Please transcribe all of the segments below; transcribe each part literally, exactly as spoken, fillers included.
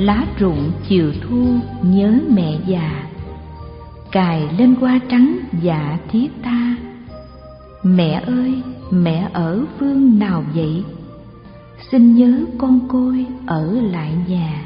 lá rụng chiều thu nhớ mẹ già, cài lên hoa trắng dạ thiết tha. Mẹ ơi, mẹ ở phương nào vậy? Xin nhớ con côi ở lại nhà.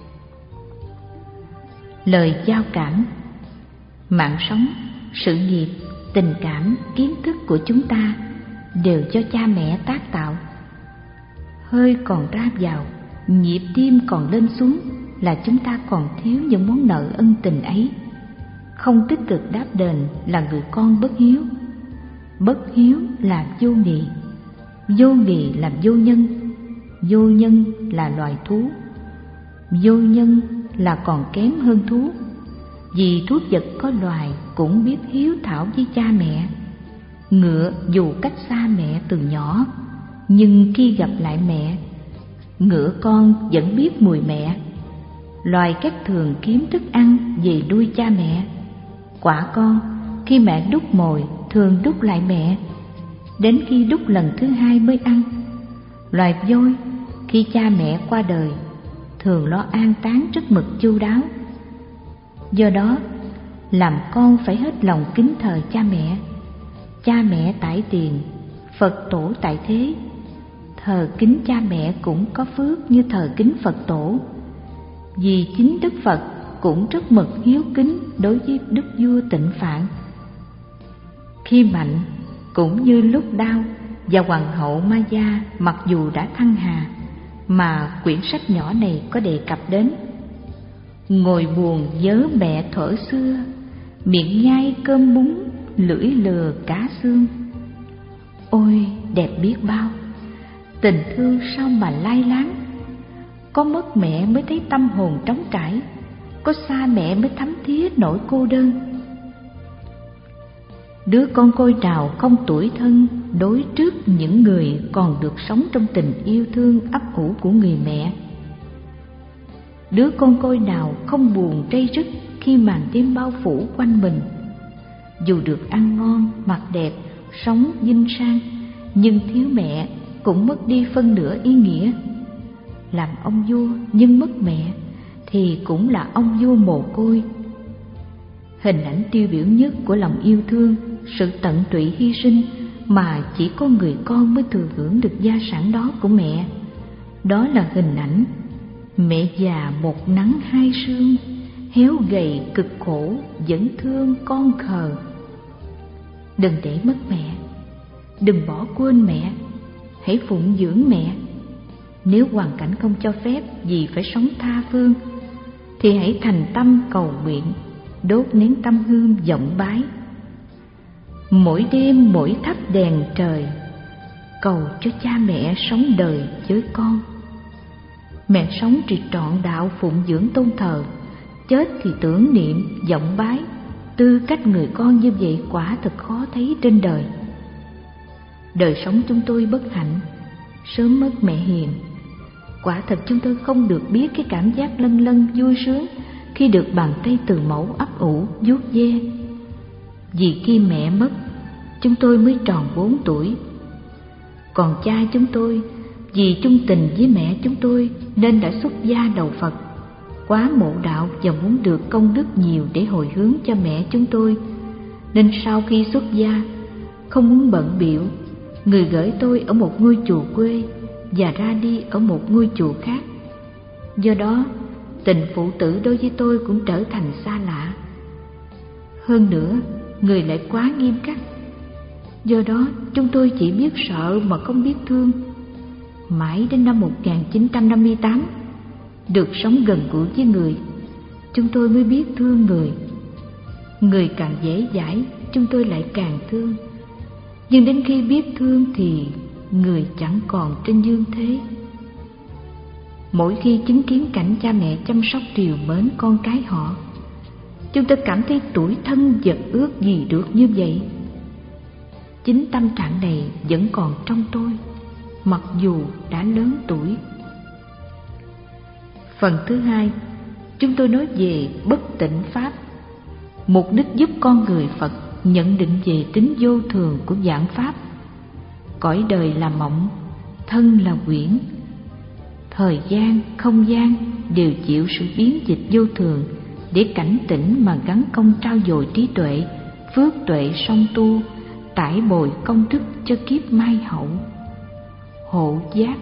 Lời giao cảm. Mạng sống, sự nghiệp, tình cảm, kiến thức của chúng ta đều do cha mẹ tác tạo. Hơi còn ra vào, nhịp tim còn lên xuống là chúng ta còn thiếu những món nợ ân tình ấy. Không tích cực đáp đền là người con bất hiếu. Bất hiếu là vô nghị, vô nghị là vô nhân, vô nhân là loài thú, vô nhân là còn kém hơn thú. Vì thú vật có loài cũng biết hiếu thảo với cha mẹ. Ngựa dù cách xa mẹ từ nhỏ, nhưng khi gặp lại mẹ, ngựa con vẫn biết mùi mẹ. Loài cát thường kiếm thức ăn về nuôi cha mẹ. Quả con khi mẹ đút mồi thường đút lại mẹ, đến khi đút lần thứ hai mới ăn. Loài voi khi cha mẹ qua đời thường lo an táng rất mực chu đáo. Do đó làm con phải hết lòng kính thờ cha mẹ. Cha mẹ tại tiền, Phật tổ tại thế. Thờ kính cha mẹ cũng có phước như thờ kính Phật tổ. Vì chính Đức Phật cũng rất mực hiếu kính đối với Đức Vua Tịnh Phạn. Khi mạnh cũng như lúc đau, và Hoàng hậu Maya mặc dù đã thăng hà, mà quyển sách nhỏ này có đề cập đến. Ngồi buồn nhớ mẹ thuở xưa, miệng nhai cơm bún, lưỡi lừa cá xương. Ôi đẹp biết bao, tình thương sao mà lai láng. Có mất mẹ mới thấy tâm hồn trống trải, có xa mẹ mới thấm thía nỗi cô đơn. Đứa con côi nào không tủi thân đối trước những người còn được sống trong tình yêu thương ấp ủ của người mẹ? Đứa con côi nào không buồn trây rứt khi màn đêm bao phủ quanh mình? Dù được ăn ngon, mặc đẹp, sống vinh sang, nhưng thiếu mẹ cũng mất đi phân nửa ý nghĩa. Làm ông vua nhưng mất mẹ thì cũng là ông vua mồ côi. Hình ảnh tiêu biểu nhất của lòng yêu thương, sự tận tụy hy sinh mà chỉ có người con mới thừa hưởng được gia sản đó của mẹ. Đó là hình ảnh mẹ già một nắng hai sương, héo gầy cực khổ vẫn thương con khờ. Đừng để mất mẹ, đừng bỏ quên mẹ, hãy phụng dưỡng mẹ. Nếu hoàn cảnh không cho phép vì phải sống tha phương, thì hãy thành tâm cầu nguyện, đốt nén tâm hương vọng bái. Mỗi đêm mỗi thắp đèn trời, cầu cho cha mẹ sống đời với con. Mẹ sống thì trọn đạo phụng dưỡng tôn thờ, chết thì tưởng niệm vọng bái. Tư cách người con như vậy quả thật khó thấy trên đời. Đời sống chúng tôi bất hạnh, sớm mất mẹ hiền. Quả thật chúng tôi không được biết cái cảm giác lân lân vui sướng khi được bàn tay từ mẫu ấp ủ vuốt ve. Vì khi mẹ mất, chúng tôi mới tròn bốn tuổi. Còn cha chúng tôi vì chung tình với mẹ chúng tôi nên đã xuất gia đầu Phật, quá mộ đạo và muốn được công đức nhiều để hồi hướng cho mẹ chúng tôi, nên sau khi xuất gia không muốn bận bịu, người gửi tôi ở một ngôi chùa quê và ra đi ở một ngôi chùa khác. Do đó tình phụ tử đối với tôi cũng trở thành xa lạ. Hơn nữa người lại quá nghiêm khắc. Do đó chúng tôi chỉ biết sợ mà không biết thương. Mãi đến năm một nghìn chín trăm năm mươi tám, được sống gần gũi với người, chúng tôi mới biết thương người. Người càng dễ dãi, chúng tôi lại càng thương. Nhưng đến khi biết thương thì người chẳng còn trên dương thế. Mỗi khi chứng kiến cảnh cha mẹ chăm sóc trìu mến con cái họ, chúng tôi cảm thấy tủi thân vật ước gì được như vậy. Chính tâm trạng này vẫn còn trong tôi, mặc dù đã lớn tuổi. Phần thứ hai, chúng tôi nói về bất tịnh pháp, mục đích giúp con người Phật nhận định về tính vô thường của vạn pháp. Cõi đời là mộng, thân là quyển. thời gian, không gian đều chịu sự biến dịch vô thường, để cảnh tỉnh mà gắn công trao dồi trí tuệ, phước tuệ song tu, tải bồi công đức cho kiếp mai hậu. Hộ giác.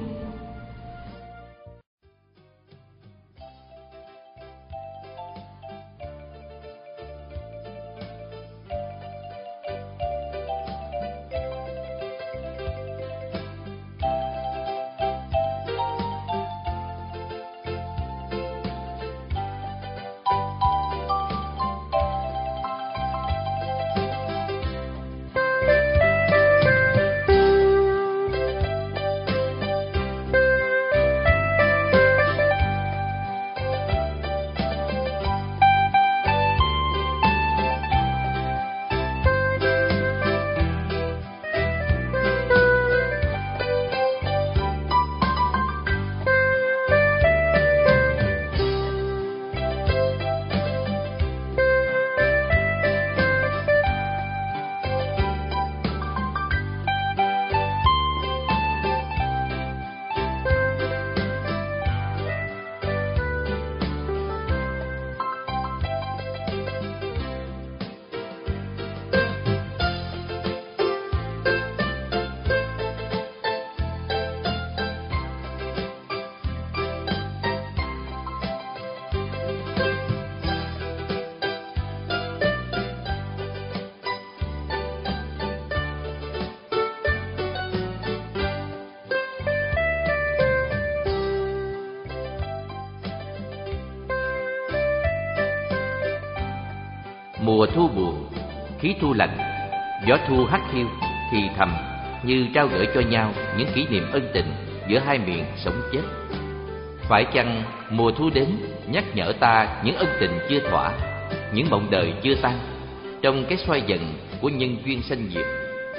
Mùa thu buồn, khí thu lạnh, gió thu hắt hiu, thì thầm như trao gửi cho nhau những kỷ niệm ân tình giữa hai miền sống chết. Phải chăng mùa thu đến nhắc nhở ta những ân tình chưa thỏa, những mộng đời chưa tan, trong cái xoay dần của nhân duyên sanh diệt?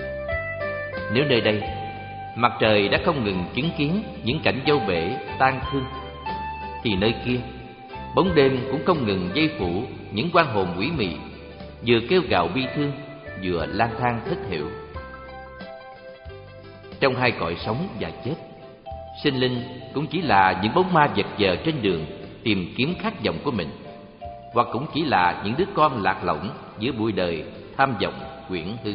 Nếu nơi đây mặt trời đã không ngừng chứng kiến những cảnh dâu bể tan thương, thì nơi kia bóng đêm cũng không ngừng dây phủ những oan hồn quỷ mị, vừa kêu gào bi thương, vừa lang thang thất hiệu. Trong hai cõi sống và chết, sinh linh cũng chỉ là những bóng ma vật vờ trên đường tìm kiếm khát vọng của mình, hoặc cũng chỉ là những đứa con lạc lõng giữa bụi đời tham vọng quyển hư.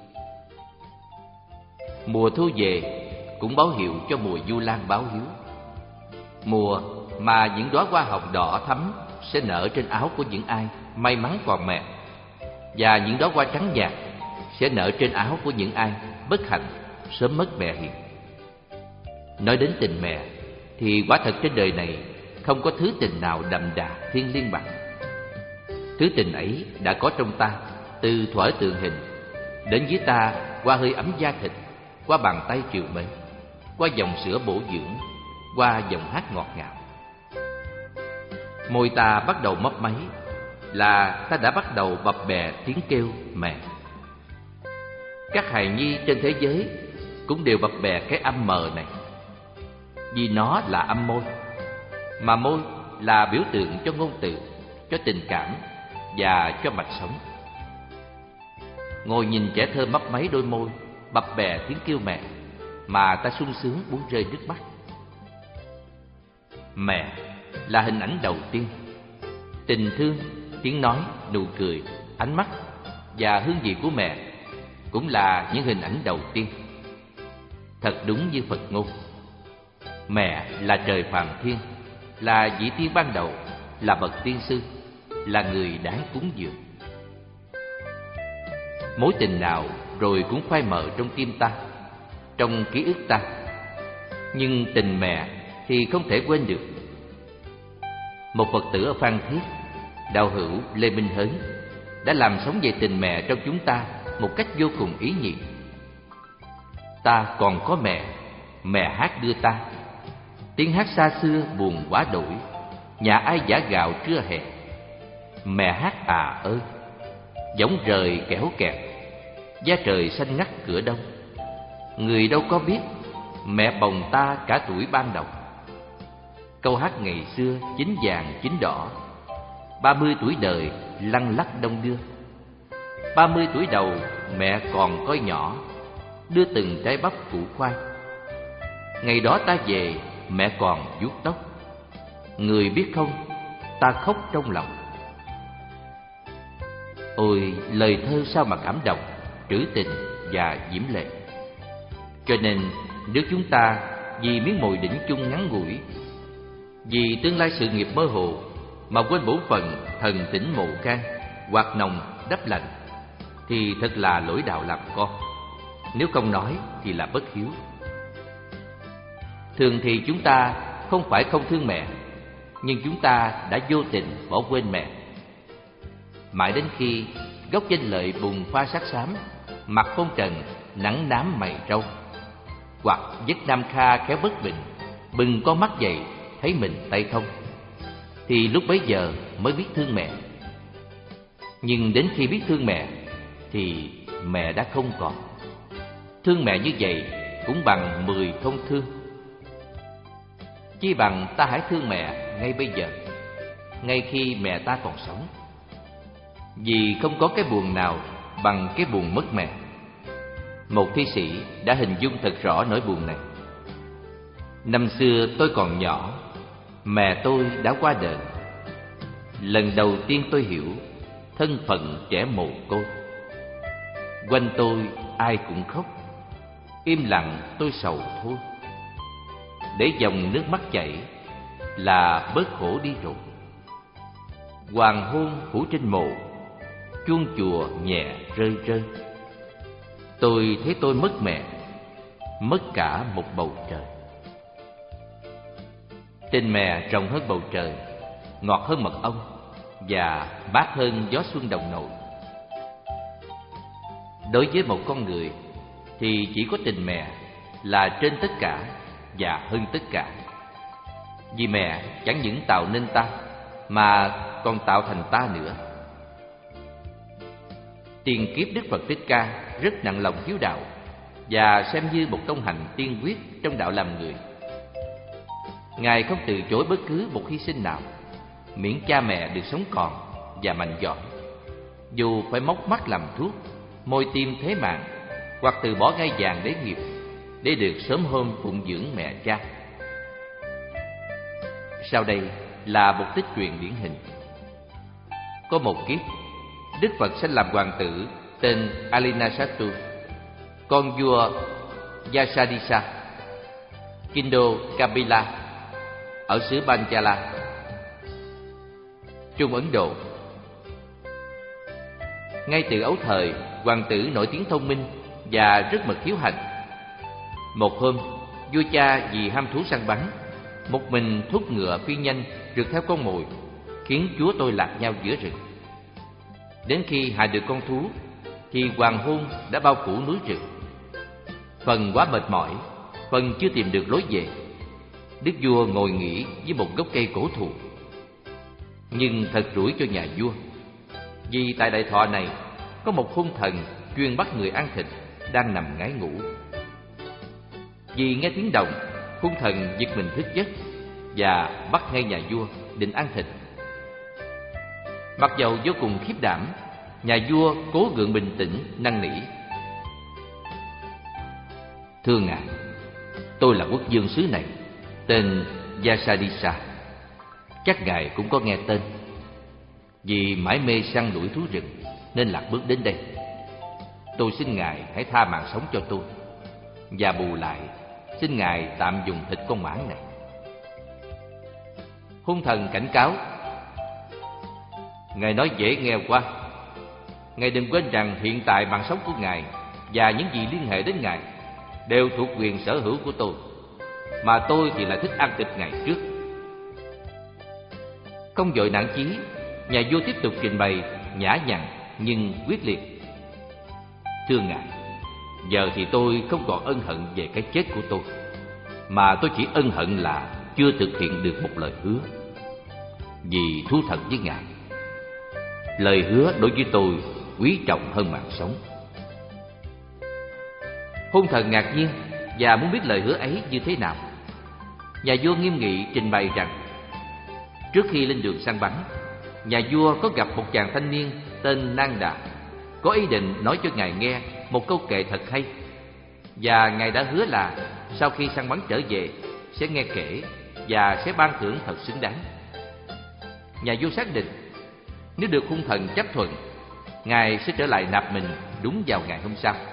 Mùa thu về cũng báo hiệu cho mùa du lan báo hiếu, mùa mà những đóa hoa hồng đỏ thắm sẽ nở trên áo của những ai may mắn còn mẹ, và những đóa hoa trắng nhạt sẽ nở trên áo của những ai bất hạnh sớm mất mẹ hiền. Nói đến tình mẹ thì quả thật trên đời này không có thứ tình nào đậm đà thiêng liêng bằng. Thứ tình ấy đã có trong ta từ thuở tượng hình, đến với ta qua hơi ấm da thịt, qua bàn tay triều mến, qua dòng sữa bổ dưỡng, qua dòng hát ngọt ngào. Môi ta bắt đầu mấp máy là ta đã bắt đầu bập bẹ tiếng kêu mẹ. Các hài nhi trên thế giới cũng đều bập bẹ cái âm mờ này, vì nó là âm môi, mà môi là biểu tượng cho ngôn từ, cho tình cảm và cho mạch sống. Ngồi nhìn trẻ thơ mấp máy đôi môi, bập bẹ tiếng kêu mẹ, mà ta sung sướng muốn rơi nước mắt. Mẹ là hình ảnh đầu tiên. Tình thương, tiếng nói, nụ cười, ánh mắt và hương vị của mẹ cũng là những hình ảnh đầu tiên. Thật đúng như Phật ngôn, mẹ là trời phàm thiên, là vị tiên ban đầu, là bậc tiên sư, là người đáng cúng dường. Mối tình nào rồi cũng phai mờ trong tim ta, trong ký ức ta, nhưng tình mẹ thì không thể quên được. Một Phật tử ở Phan Thiết, đạo hữu Lê Minh Hớn, đã làm sống về tình mẹ trong chúng ta một cách vô cùng ý nhị. Ta còn có mẹ, mẹ hát đưa ta. Tiếng hát xa xưa buồn quá đổi, nhà ai giã gạo trưa hè. Mẹ hát à ơi, giống rời kẻo kẹt, da trời xanh ngắt cửa đông. Người đâu có biết mẹ bồng ta cả tuổi ban đầu. Câu hát ngày xưa chín vàng chín đỏ, ba mươi tuổi đời lăn lắc đông đưa. Ba mươi tuổi đầu mẹ còn coi nhỏ, đưa từng trái bắp củ khoai. Ngày đó ta về mẹ còn vuốt tóc. Người biết không, ta khóc trong lòng. Ôi, lời thơ sao mà cảm động, trữ tình và diễm lệ. Cho nên nếu chúng ta vì miếng mồi đỉnh chung ngắn ngủi, vì tương lai sự nghiệp mơ hồ mà quên bổn phận thần tỉnh mộ can, quạt nồng đắp lạnh, thì thật là lỗi đạo làm con. Nếu không nói thì là bất hiếu. Thường thì chúng ta không phải không thương mẹ, nhưng chúng ta đã vô tình bỏ quên mẹ. Mãi đến khi gốc danh lợi bùng pha sắc xám, mặt phong trần nắng nám mày râu, hoặc giấc nam kha khéo bất bình, bừng con mắt dậy thấy mình tay không, thì lúc bấy giờ mới biết thương mẹ. Nhưng đến khi biết thương mẹ thì mẹ đã không còn. Thương mẹ như vậy cũng bằng mười không thương. Chi bằng ta hãy thương mẹ ngay bây giờ, ngay khi mẹ ta còn sống. Vì không có cái buồn nào bằng cái buồn mất mẹ. Một thi sĩ đã hình dung thật rõ nỗi buồn này. Năm xưa tôi còn nhỏ, mẹ tôi đã qua đời. Lần đầu tiên tôi hiểu thân phận trẻ mồ côi. Quanh tôi ai cũng khóc, im lặng tôi sầu thôi. Để dòng nước mắt chảy là bớt khổ đi rồi. Hoàng hôn phủ trên mộ, chuông chùa nhẹ rơi rơi. Tôi thấy tôi mất mẹ, mất cả một bầu trời. Tình mẹ rộng hơn bầu trời, ngọt hơn mật ong và mát hơn gió xuân đồng nội. Đối với một con người thì chỉ có tình mẹ là trên tất cả và hơn tất cả. Vì mẹ chẳng những tạo nên ta mà còn tạo thành ta nữa. Tiền kiếp Đức Phật Thích Ca rất nặng lòng hiếu đạo và xem như một công hạnh tiên quyết trong đạo làm người. Ngài không từ chối bất cứ một hy sinh nào, miễn cha mẹ được sống còn và mạnh giỏi. Dù phải móc mắt làm thuốc, môi tim thế mạng, hoặc từ bỏ ngai vàng đế nghiệp để được sớm hôm phụng dưỡng mẹ cha. Sau đây là một tích truyện điển hình. Có một kiếp, Đức Phật sinh làm hoàng tử tên Alinasattu, con vua Yasadisa, Kindo Kapila ở xứ Panchala, Trung Ấn Độ. Ngay từ ấu thời, hoàng tử nổi tiếng thông minh và rất mực hiếu hành. Một hôm, vua cha vì ham thú săn bắn, một mình thúc ngựa phi nhanh rượt theo con mồi, khiến chúa tôi lạc nhau giữa rừng. Đến khi hạ được con thú thì hoàng hôn đã bao phủ núi rừng. Phần quá mệt mỏi, phần chưa tìm được lối về, đức vua ngồi nghỉ dưới một gốc cây cổ thụ. Nhưng thật rủi cho nhà vua, vì tại đại thọ này có một hung thần chuyên bắt người ăn thịt đang nằm ngáy ngủ. Vì nghe tiếng động, hung thần giật mình thức giấc và bắt ngay nhà vua định ăn thịt. Mặc dầu vô cùng khiếp đảm, nhà vua cố gượng bình tĩnh năn nỉ: "Thưa ngài, tôi là quốc vương xứ này, tên Yasadisa. Chắc ngài cũng có nghe tên. Vì mãi mê săn đuổi thú rừng nên lạc bước đến đây. Tôi xin ngài hãy tha mạng sống cho tôi, và bù lại xin ngài tạm dùng thịt con mãng này." Hung thần cảnh cáo: "Ngài nói dễ nghe quá. Ngài đừng quên rằng hiện tại mạng sống của ngài và những gì liên hệ đến ngài đều thuộc quyền sở hữu của tôi, mà tôi thì lại thích ăn thịt ngài trước." Không vội nản chí, nhà vua tiếp tục trình bày nhã nhặn nhưng quyết liệt: "Thưa ngài, giờ thì tôi không còn ân hận về cái chết của tôi, mà tôi chỉ ân hận là chưa thực hiện được một lời hứa. Vì thú thật với ngài, lời hứa đối với tôi quý trọng hơn mạng sống." Hung thần ngạc nhiên và muốn biết lời hứa ấy như thế nào. Nhà vua nghiêm nghị trình bày rằng trước khi lên đường săn bắn, nhà vua có gặp một chàng thanh niên tên Nanda, có ý định nói cho ngài nghe một câu kệ thật hay, và ngài đã hứa là sau khi săn bắn trở về sẽ nghe kể và sẽ ban thưởng thật xứng đáng. Nhà vua xác định nếu được hung thần chấp thuận, ngài sẽ trở lại nạp mình đúng vào ngày hôm sau.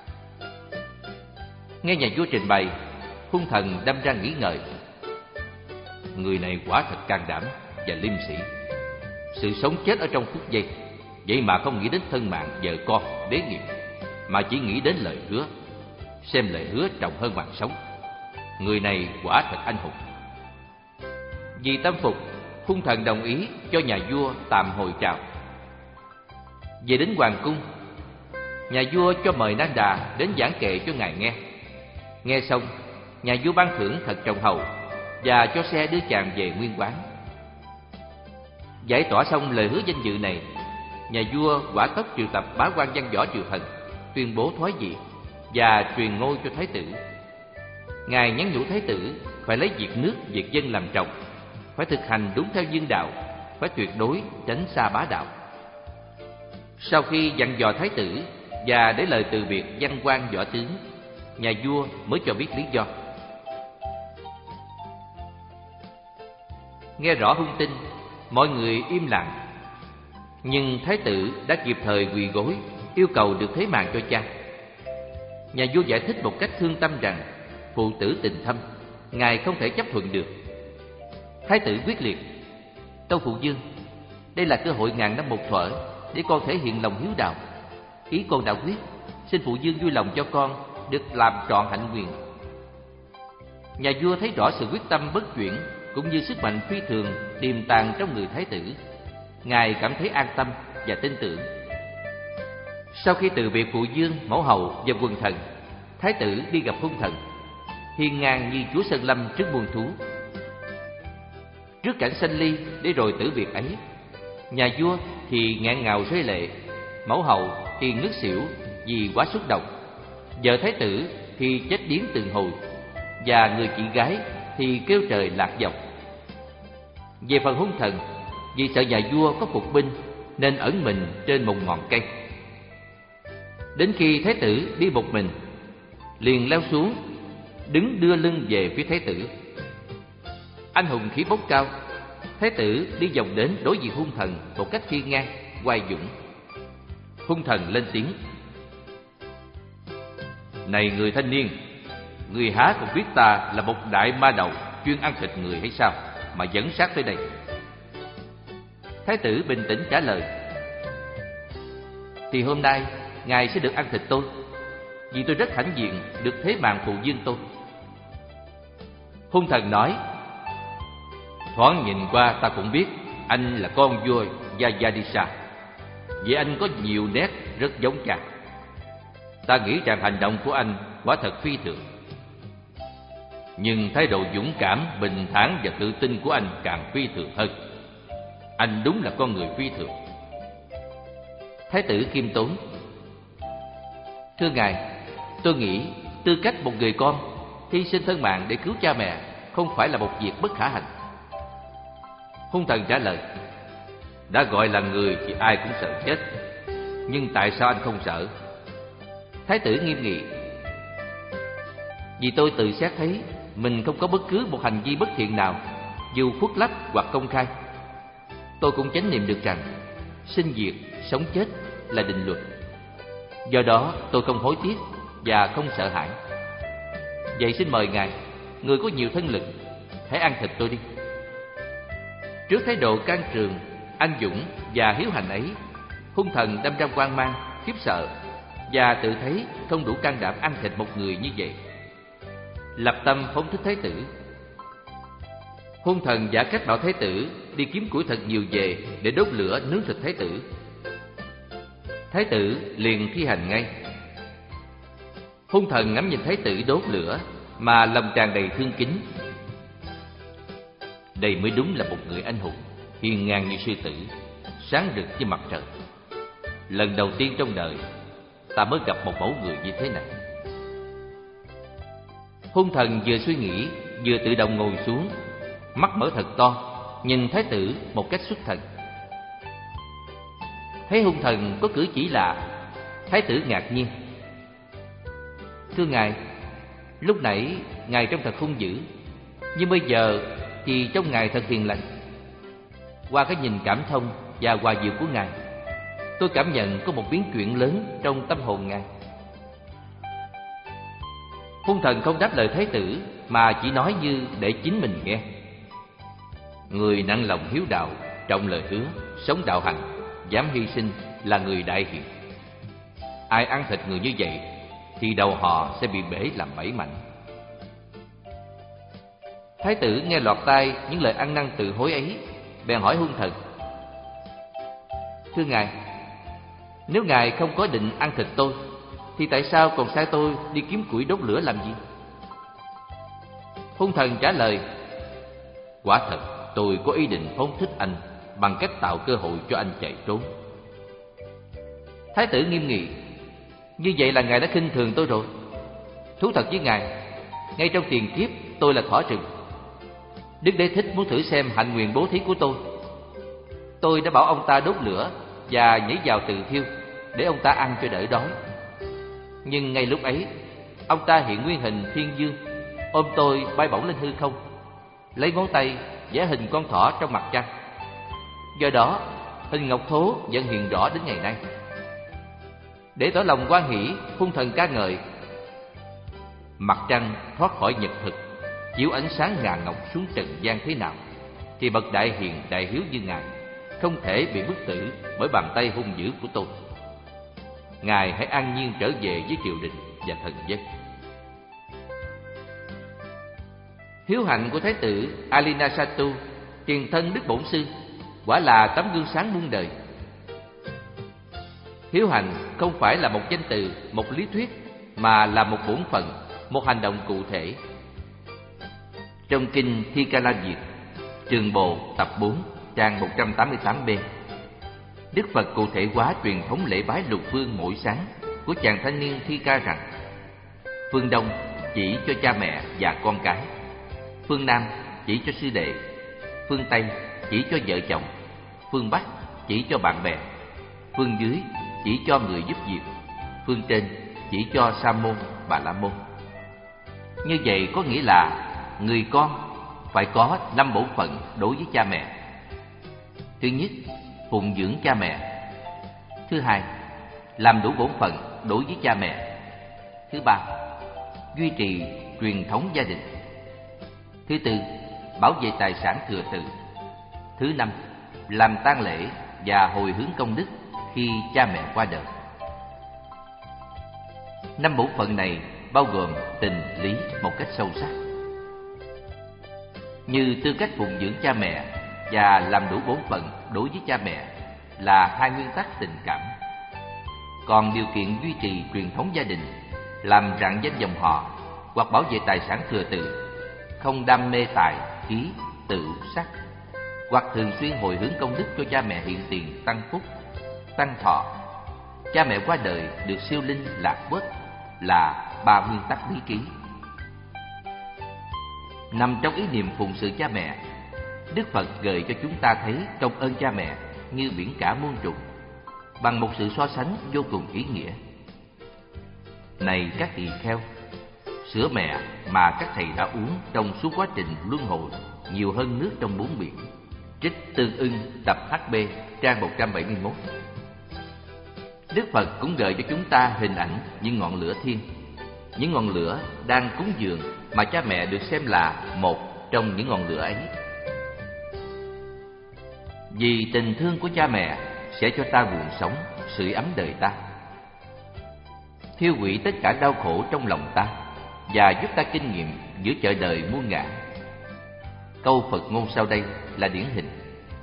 Nghe nhà vua trình bày, hung thần đâm ra nghĩ ngợi. Người này quả thật can đảm và liêm sĩ. Sự sống chết ở trong phút giây, vậy mà không nghĩ đến thân mạng vợ con, đế nghiệp, mà chỉ nghĩ đến lời hứa, xem lời hứa trọng hơn mạng sống. Người này quả thật anh hùng. Vì tâm phục, hung thần đồng ý cho nhà vua tạm hồi chào. Về đến hoàng cung, nhà vua cho mời Nanda Đà đến giảng kệ cho ngài nghe. Nghe xong, nhà vua ban thưởng thật trọng hậu và cho xe đưa chàng về nguyên quán. Giải tỏa xong lời hứa danh dự này, nhà vua quả tốc triệu tập bá quan văn võ triều thần, tuyên bố thoái vị và truyền ngôi cho thái tử. Ngài nhắn nhủ thái tử phải lấy việc nước việc dân làm trọng, phải thực hành đúng theo dương đạo, phải tuyệt đối tránh xa bá đạo. Sau khi dặn dò thái tử và để lời từ biệt văn quan võ tướng, nhà vua mới cho biết lý do. Nghe rõ hung tin, mọi người im lặng. Nhưng thái tử đã kịp thời quỳ gối, yêu cầu được thế mạng cho cha. Nhà vua giải thích một cách thương tâm rằng phụ tử tình thâm, ngài không thể chấp thuận được. Thái tử quyết liệt: Tâu phụ vương, đây là cơ hội ngàn năm một thuở để con thể hiện lòng hiếu đạo. Ý con đã quyết, xin phụ vương vui lòng cho con được làm trọn hạnh nguyện. Nhà vua thấy rõ sự quyết tâm bất chuyển cũng như sức mạnh phi thường tiềm tàng trong người thái tử. Ngài cảm thấy an tâm và tin tưởng. Sau khi từ biệt phụ vương, mẫu hậu và quần thần, thái tử đi gặp hung thần, hiên ngang như chúa sơn lâm trước muôn thú. Trước cảnh sanh ly để rồi tử biệt ấy, nhà vua thì nghẹn ngào rơi lệ, mẫu hậu thì ngất xỉu vì quá xúc động, vợ thái tử thì chết điếng từng hồi, và người chị gái thì kêu trời lạc vọng. Về phần hung thần, vì sợ nhà vua có phục binh nên ẩn mình trên một ngọn cây. Đến khi thái tử đi một mình, liền leo xuống, đứng đưa lưng về phía thái tử. Anh hùng khí bốc cao, thái tử đi vòng đến đối diện hung thần một cách hiên ngang, oai dũng. Hung thần lên tiếng: Này người thanh niên, người há còn biết ta là một đại ma đầu chuyên ăn thịt người hay sao mà dẫn sát tới đây? Thái tử bình tĩnh trả lời: Thì hôm nay ngài sẽ được ăn thịt tôi, vì tôi rất hãnh diện được thế mạng phụ vương tôi. Hung thần nói: Thoáng nhìn qua ta cũng biết anh là con vua Yajadisa, vì anh có nhiều nét rất giống cha. Ta nghĩ rằng hành động của anh quả thật phi thường, nhưng thái độ dũng cảm, bình thản và tự tin của anh càng phi thường hơn. Anh đúng là con người phi thường. Thái tử khiêm tốn: Thưa ngài, tôi nghĩ tư cách một người con hy sinh thân mạng để cứu cha mẹ không phải là một việc bất khả hành. Hung thần trả lời: Đã gọi là người thì ai cũng sợ chết, nhưng tại sao anh không sợ? Thái tử nghiêm nghị: Vì tôi tự xét thấy mình không có bất cứ một hành vi bất thiện nào, dù khuất lấp hoặc công khai. Tôi cũng chánh niệm được rằng sinh diệt, sống chết là định luật. Do đó tôi không hối tiếc và không sợ hãi. Vậy xin mời ngài, người có nhiều thân lực, hãy ăn thịt tôi đi. Trước thái độ can trường, anh dũng và hiếu hành ấy, hung thần đâm ra hoang mang, khiếp sợ và tự thấy không đủ can đảm ăn thịt một người như vậy. Lập tâm phóng thích thái tử. Hung thần giả cách bảo thái tử đi kiếm củi thật nhiều về để đốt lửa nướng thịt thái tử. Thái tử liền thi hành ngay. Hung thần ngắm nhìn thái tử đốt lửa mà lòng tràn đầy thương kính. Đây mới đúng là một người anh hùng, hiên ngang như sư tử, sáng rực như mặt trời. Lần đầu tiên trong đời ta mới gặp một mẫu người như thế này. Hung thần vừa suy nghĩ vừa tự động ngồi xuống, mắt mở thật to, nhìn thái tử một cách xuất thần. Thấy hung thần có cử chỉ lạ, thái tử ngạc nhiên: Thưa ngài, lúc nãy ngài trông thật hung dữ, Nhưng bây giờ thì trong Ngài thật hiền lành. Qua cái nhìn cảm thông và hòa dịu của Ngài, tôi cảm nhận có một biến chuyển lớn trong tâm hồn Ngài. Hung thần không đáp lời Thái tử, mà chỉ nói như để chính mình nghe. Người nặng lòng hiếu đạo, trọng lời hứa, sống đạo hạnh, dám hy sinh là người đại hiệp. Ai ăn thịt người như vậy thì đầu họ sẽ bị bể làm bảy mảnh. Thái tử nghe lọt tai những lời ăn năn tự hối ấy, bèn hỏi hung thần: Thưa ngài, nếu ngài không có định ăn thịt tôi, thì tại sao còn sai tôi đi kiếm củi đốt lửa làm gì? Hung thần trả lời: Quả thật tôi có ý định phóng thích anh bằng cách tạo cơ hội cho anh chạy trốn. Thái tử nghiêm nghị: Như vậy là ngài đã khinh thường tôi rồi. Thú thật với ngài, ngay trong tiền kiếp tôi là thỏ rừng. Đức Đế Thích muốn thử xem hạnh nguyện bố thí của tôi. Tôi đã bảo ông ta đốt lửa và nhảy vào tự thiêu để ông ta ăn cho đỡ đói. Nhưng ngay lúc ấy, ông ta hiện nguyên hình thiên dương, ôm tôi bay bổng lên hư không, lấy ngón tay vẽ hình con thỏ trong mặt trăng. Do đó, hình ngọc thố vẫn hiện rõ đến ngày nay. Để tỏ lòng hoan hỷ, hung thần ca ngợi: Mặt trăng thoát khỏi nhật thực, chiếu ánh sáng ngàn ngọc xuống trần gian thế nào, thì bậc đại hiền đại hiếu như ngài không thể bị bức tử bởi bàn tay hung dữ của tôi. Ngài hãy an nhiên trở về với triều đình và thần dân. Hiếu hạnh của Thái tử Alinasatu, tiền thân Đức Bổn Sư, quả là tấm gương sáng muôn đời. Hiếu hạnh không phải là một danh từ, một lý thuyết, mà là một bổn phận, một hành động cụ thể. Trong kinh Thi Ca La Diệt, Trường Bồ tập bốn, trang một trăm tám mươi tám B, Đức Phật cụ thể hóa truyền thống lễ bái lục phương mỗi sáng của chàng thanh niên Thi Ca rằng: phương Đông chỉ cho cha mẹ và con cái, phương Nam chỉ cho sư đệ, phương Tây chỉ cho vợ chồng, phương Bắc chỉ cho bạn bè, phương dưới chỉ cho người giúp việc, phương trên chỉ cho sa môn, bà la môn. Như vậy có nghĩa là người con phải có năm bổn phận đối với cha mẹ. Thứ nhất, phụng dưỡng cha mẹ. Thứ hai, làm đủ bổn phận đối với cha mẹ. Thứ ba, duy trì truyền thống gia đình. Thứ tư, bảo vệ tài sản thừa tự. Thứ năm, làm tang lễ và hồi hướng công đức khi cha mẹ qua đời. Năm bổn phận này bao gồm tình lý một cách sâu sắc. Như tư cách phụng dưỡng cha mẹ và làm đủ bổn phận đối với cha mẹ là hai nguyên tắc tình cảm. Còn điều kiện duy trì truyền thống gia đình, làm rạng danh dòng họ hoặc bảo vệ tài sản thừa tự, không đam mê tài, khí, tự, sắc, hoặc thường xuyên hồi hướng công đức cho cha mẹ hiện tiền tăng phúc, tăng thọ, cha mẹ qua đời được siêu linh lạc bớt, là ba nguyên tắc lý trí. Nằm trong ý niệm phụng sự cha mẹ, Đức Phật gợi cho chúng ta thấy công ơn cha mẹ như biển cả muôn trùng, bằng một sự so sánh vô cùng ý nghĩa. Này các tỳ kheo, sữa mẹ mà các thầy đã uống trong suốt quá trình luân hồi nhiều hơn nước trong bốn biển. Trích Tương Ưng tập H B trang một trăm bảy mươi mốt. Đức Phật cũng gợi cho chúng ta hình ảnh những ngọn lửa thiên, những ngọn lửa đang cúng dường mà cha mẹ được xem là một trong những ngọn lửa ấy. Vì tình thương của cha mẹ sẽ cho ta nguồn sống, sưởi ấm đời ta, thiêu hủy tất cả đau khổ trong lòng ta và giúp ta kinh nghiệm giữa chợ đời muôn ngã. Câu Phật ngôn sau đây là điển hình.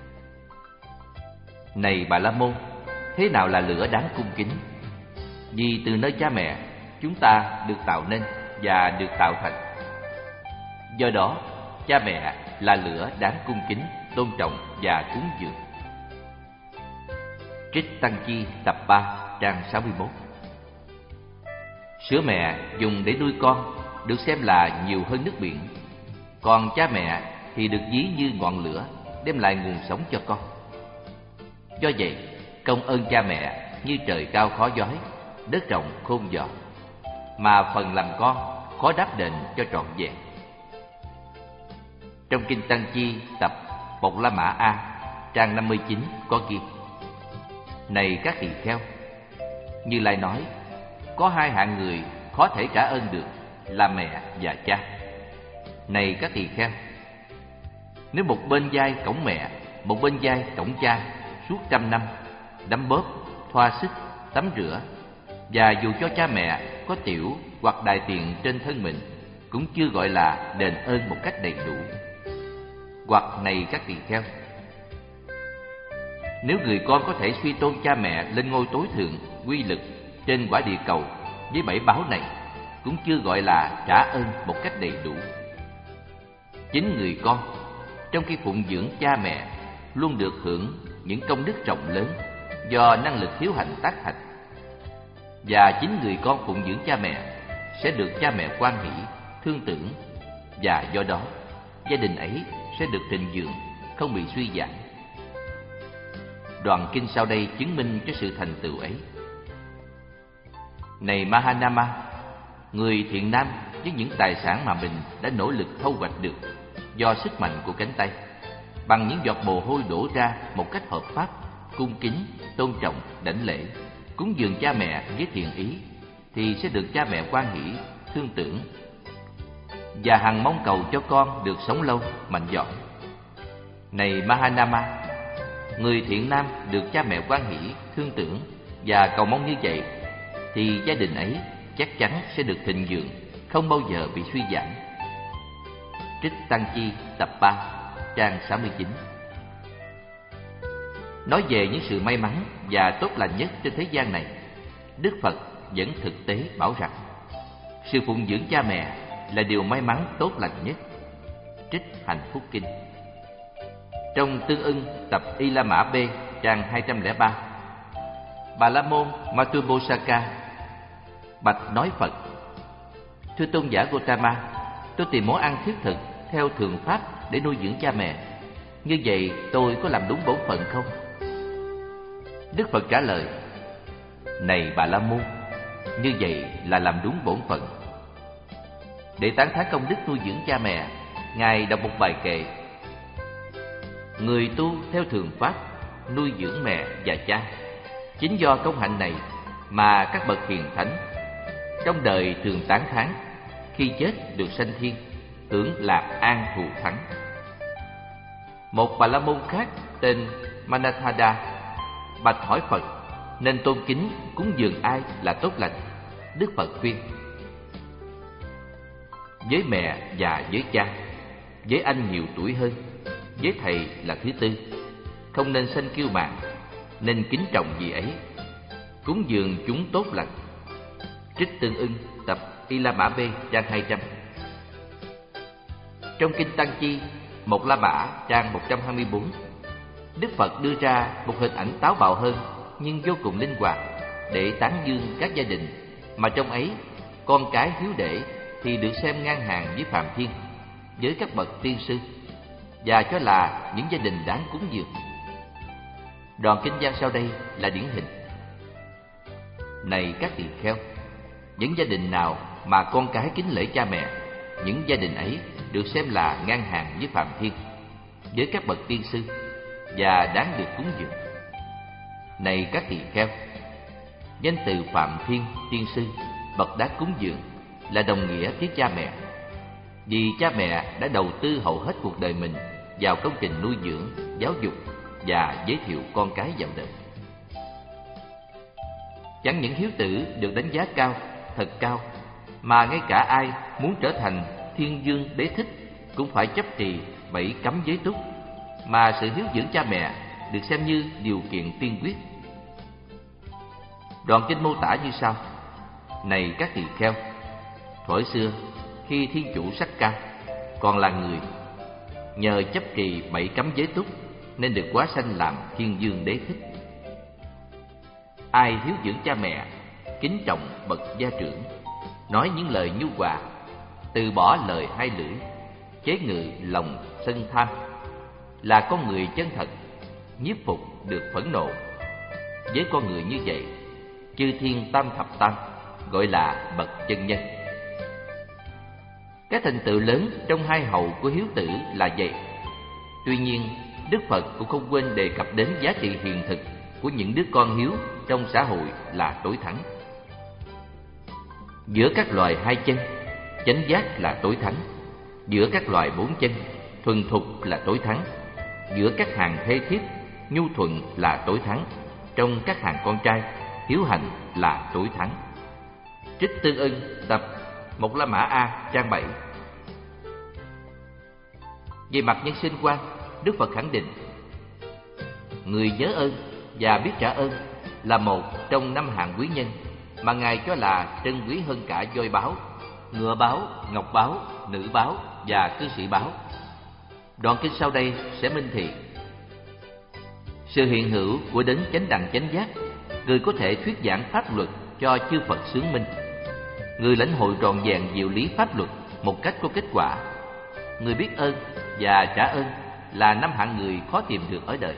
Này Bà La Môn, thế nào là lửa đáng cung kính? Vì từ nơi cha mẹ chúng ta được tạo nên và được tạo thành. Do đó, cha mẹ là lửa đáng cung kính, tôn trọng và cúng dường. Trích Tăng Chi tập ba trang sáu mươi mốt. Sữa mẹ dùng để nuôi con được xem là nhiều hơn nước biển, còn cha mẹ thì được ví như ngọn lửa đem lại nguồn sống cho con. Do vậy, công ơn cha mẹ như trời cao khó dói, đất rộng khôn giò, mà phần làm con khó đáp đền cho trọn vẹn. Trong Kinh Tăng Chi tập Bộc La Mã A, trang năm mươi chín có ghi: Này các tỳ kheo, Như Lai nói, có hai hạng người khó thể trả ơn được là mẹ và cha. Này các tỳ kheo, nếu một bên vai cõng mẹ, một bên vai cõng cha suốt trăm năm, đấm bóp, thoa sức, tắm rửa, và dù cho cha mẹ có tiểu hoặc đài tiền trên thân mình, cũng chưa gọi là đền ơn một cách đầy đủ. Hoặc này các tỳ kheo, nếu người con có thể suy tôn cha mẹ lên ngôi tối thượng, quy lực trên quả địa cầu với bảy báo này, cũng chưa gọi là trả ơn một cách đầy đủ. Chính người con, trong khi phụng dưỡng cha mẹ, luôn được hưởng những công đức rộng lớn do năng lực hiếu hạnh tác thành. Và chính người con phụng dưỡng cha mẹ sẽ được cha mẹ hoan hỷ, thương tưởng, và do đó gia đình ấy sẽ được thịnh vượng, không bị suy giảm. Đoạn kinh sau đây chứng minh cho sự thành tựu ấy. Này Mahanama, người thiện nam với những tài sản mà mình đã nỗ lực thâu hoạch được do sức mạnh của cánh tay, bằng những giọt mồ hôi đổ ra một cách hợp pháp, cung kính, tôn trọng, đảnh lễ, cúng dường cha mẹ với thiện ý, thì sẽ được cha mẹ hoan hỷ, thương tưởng, và hằng mong cầu cho con được sống lâu, mạnh giỏi. Này Mahanama, người thiện nam được cha mẹ hoan hỷ, thương tưởng và cầu mong như vậy, thì gia đình ấy chắc chắn sẽ được thịnh vượng, không bao giờ bị suy giảm. Trích Tăng Chi tập ba, trang sáu mươi chín. Nói về những sự may mắn và tốt lành nhất trên thế gian này, Đức Phật vẫn thực tế bảo rằng sự phụng dưỡng cha mẹ là điều may mắn tốt lành nhất. Trích Hạnh Phúc Kinh. Trong Tương ưng tập Y La Mã B, trang hai trăm lẻ ba, Bà La Môn Matubosaka bạch nói Phật: Thưa tôn giả Gotama, tôi tìm món ăn thiết thực theo thường pháp để nuôi dưỡng cha mẹ. Như vậy tôi có làm đúng bổn phận không? Đức Phật trả lời: Này Bà La Môn, như vậy là làm đúng bổn phận. Để tán thán công đức nuôi dưỡng cha mẹ, Ngài đọc một bài kệ: Người tu theo thường pháp nuôi dưỡng mẹ và cha, chính do công hạnh này mà các bậc hiền thánh trong đời thường tán thán, khi chết được sanh thiên, tưởng lạc an thù thắng. Một Bà La Môn khác tên Manathada bạch hỏi Phật nên tôn kính cúng dường ai là tốt lành. Đức Phật khuyên: Với mẹ và với cha, với anh nhiều tuổi hơn, với thầy là thứ tư, không nên sanh kiêu mạn, nên kính trọng vị ấy, cúng dường chúng tốt lành. Trích Tương ưng tập Y La Mã B, trang hai trăm. Trong Kinh Tăng Chi Một La Mã, trang một trăm hai mươi bốn, Đức Phật đưa ra một hình ảnh táo bạo hơn nhưng vô cùng linh hoạt để tán dương các gia đình mà trong ấy con cái hiếu đệ thì được xem ngang hàng với Phạm Thiên, với các bậc tiên sư, và cho là những gia đình đáng cúng dường. Đoạn kinh văn sau đây là điển hình. Này các tỳ kheo, những gia đình nào mà con cái kính lễ cha mẹ, những gia đình ấy được xem là ngang hàng với Phạm Thiên, với các bậc tiên sư, và đáng được cúng dường. Này các tỳ kheo, danh từ Phạm Thiên, tiên sư, bậc đáng cúng dường là đồng nghĩa với cha mẹ, vì cha mẹ đã đầu tư hầu hết cuộc đời mình vào công trình nuôi dưỡng, giáo dục và giới thiệu con cái vào đời. Chẳng những hiếu tử được đánh giá cao, thật cao, mà ngay cả ai muốn trở thành thiên dương đế thích cũng phải chấp trì bảy cấm giới túc, mà sự hiếu dưỡng cha mẹ được xem như điều kiện tiên quyết. Đoạn kinh mô tả như sau: Này các tỳ kheo, thuở xưa khi Thiên Chủ Sắc Ca còn là người, nhờ chấp trì bảy cấm giới túc nên được hóa sanh làm thiên dương đế thích. Ai hiếu dưỡng cha mẹ, kính trọng bậc gia trưởng, nói những lời nhu hòa, từ bỏ lời hai lưỡi, chế ngự lòng sân tham, là con người chân thật, nhiếp phục được phẫn nộ. Với con người như vậy, chư thiên tam thập tam gọi là bậc chân nhân. Cái thành tựu lớn trong hai hậu của hiếu tử là vậy. Tuy nhiên, Đức Phật cũng không quên đề cập đến giá trị hiện thực của những đứa con hiếu trong xã hội là tối thắng. Giữa các loài hai chân, chánh giác là tối thắng. Giữa các loài bốn chân, thuần thục là tối thắng. Giữa các hàng thê thiếp, nhu thuận là tối thắng. Trong các hàng con trai, hiếu hạnh là tối thắng. Trích Tương Ưng, tập Một La Mã A, trang bảy. Về mặt nhân sinh quan, Đức Phật khẳng định người nhớ ơn và biết trả ơn là một trong năm hạng quý nhân mà Ngài cho là trân quý hơn cả voi báo, ngựa báo, ngọc báo, nữ báo và cư sĩ báo. Đoạn kinh sau đây sẽ minh thị sự hiện hữu của đấng chánh đẳng chánh giác, người có thể thuyết giảng pháp luật cho chư Phật xướng minh, người lãnh hội trọn vẹn diệu lý pháp luật một cách có kết quả. Người biết ơn và trả ơn là năm hạng người khó tìm được ở đời.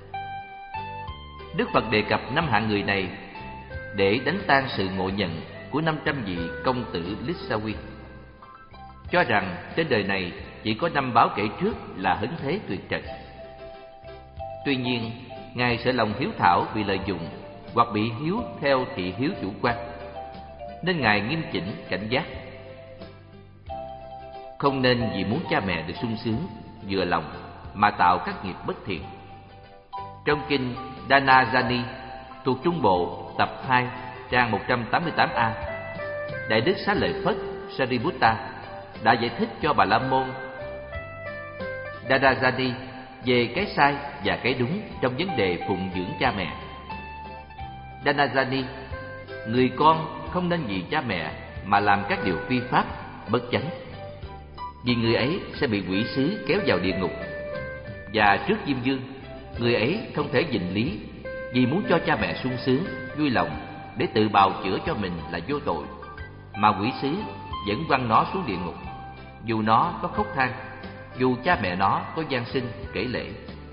Đức Phật đề cập năm hạng người này để đánh tan sự ngộ nhận của năm trăm vị công tử Litsawi, cho rằng trên đời này chỉ có năm báo kể trước là hứng thế tuyệt trần. Tuy nhiên, Ngài sợ lòng hiếu thảo bị lợi dụng hoặc bị hiếu theo thị hiếu chủ quan, nên Ngài nghiêm chỉnh cảnh giác. Không nên vì muốn cha mẹ được sung sướng, vừa lòng mà tạo các nghiệp bất thiện. Trong kinh Danajani thuộc Trung Bộ tập hai trang một trăm tám mươi tám A, Đại Đức Xá Lợi Phất Sariputta đã giải thích cho Bà La Môn Danajani về cái sai và cái đúng trong vấn đề phụng dưỡng cha mẹ. Danajani, người con không nên vì cha mẹ mà làm các điều phi pháp, bất chánh, vì người ấy sẽ bị quỷ sứ kéo vào địa ngục. Và trước Diêm Vương, người ấy không thể dình lý vì muốn cho cha mẹ sung sướng, vui lòng để tự bào chữa cho mình là vô tội, mà quỷ sứ vẫn quăng nó xuống địa ngục, dù nó có khóc than, dù cha mẹ nó có gian sinh kể lể.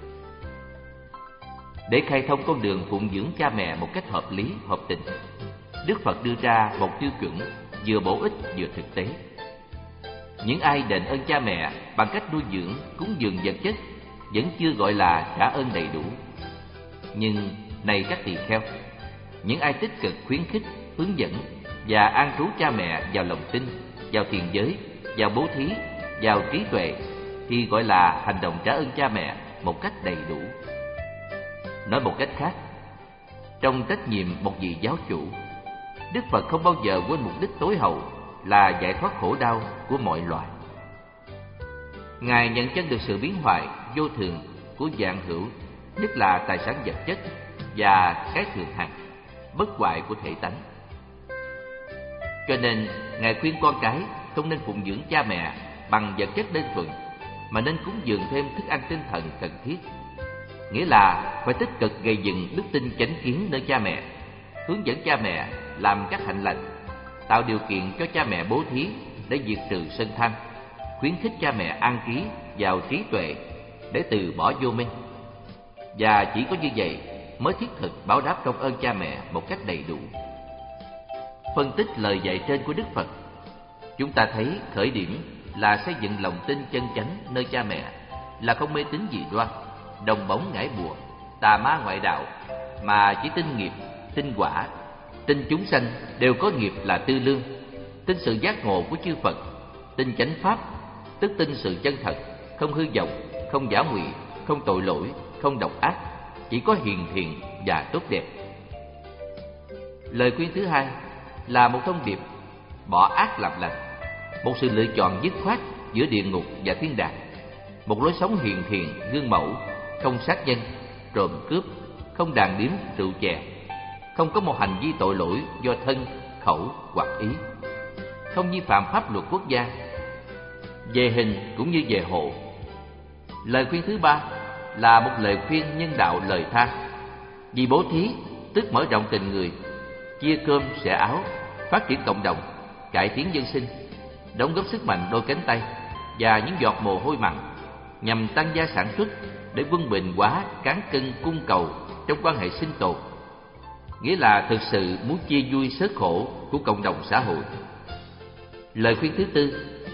Để khai thông con đường phụng dưỡng cha mẹ một cách hợp lý, hợp tình, Đức Phật đưa ra một tiêu chuẩn vừa bổ ích vừa thực tế. Những ai đền ơn cha mẹ bằng cách nuôi dưỡng, cúng dường vật chất vẫn chưa gọi là trả ơn đầy đủ. Nhưng này các tỳ kheo, những ai tích cực khuyến khích, hướng dẫn và an trú cha mẹ vào lòng tin, vào thiền giới, vào bố thí, vào trí tuệ thì gọi là hành động trả ơn cha mẹ một cách đầy đủ. Nói một cách khác, trong trách nhiệm một vị giáo chủ, Đức Phật không bao giờ quên mục đích tối hậu là giải thoát khổ đau của mọi loài. Ngài nhận chân được sự biến hoại vô thường của vạn hữu, nhất là tài sản vật chất và cái thường hằng, bất hoại của thể tánh. Cho nên Ngài khuyên con cái không nên phụng dưỡng cha mẹ bằng vật chất đơn thuần, mà nên cúng dường thêm thức ăn tinh thần cần thiết. Nghĩa là phải tích cực gây dựng đức tin chánh kiến nơi cha mẹ, hướng dẫn cha mẹ làm các hạnh lành, tạo điều kiện cho cha mẹ bố thí để diệt trừ sân tham, khuyến khích cha mẹ an trí vào trí tuệ để từ bỏ vô minh. Và chỉ có như vậy mới thiết thực báo đáp công ơn cha mẹ một cách đầy đủ. Phân tích lời dạy trên của Đức Phật, chúng ta thấy khởi điểm là xây dựng lòng tin chân chánh nơi cha mẹ, là không mê tín dị đoan, đồng bóng ngải bùa, tà ma ngoại đạo, mà chỉ tin nghiệp, tin quả, tin chúng sanh đều có nghiệp là tư lương, tin sự giác ngộ của chư Phật, tin chánh pháp, tức tin sự chân thật, không hư vọng, không giả ngụy, không tội lỗi, không độc ác, chỉ có hiền thiện và tốt đẹp. Lời khuyên thứ hai là một thông điệp bỏ ác làm lành, một sự lựa chọn dứt khoát giữa địa ngục và thiên đàng, một lối sống hiền thiện gương mẫu, không sát nhân, trộm cướp, không đàn điếm rượu chè, không có một hành vi tội lỗi do thân, khẩu hoặc ý, không vi phạm pháp luật quốc gia, về hình cũng như về hộ. Lời khuyên thứ ba là một lời khuyên nhân đạo lời tha, vì bố thí tức mở rộng tình người, chia cơm sẻ áo, phát triển cộng đồng, cải tiến dân sinh, đóng góp sức mạnh đôi cánh tay và những giọt mồ hôi mặn nhằm tăng gia sản xuất để quân bình hóa cán cân cung cầu trong quan hệ sinh tồn, nghĩa là thực sự muốn chia vui sớt khổ của cộng đồng xã hội. Lời khuyên thứ tư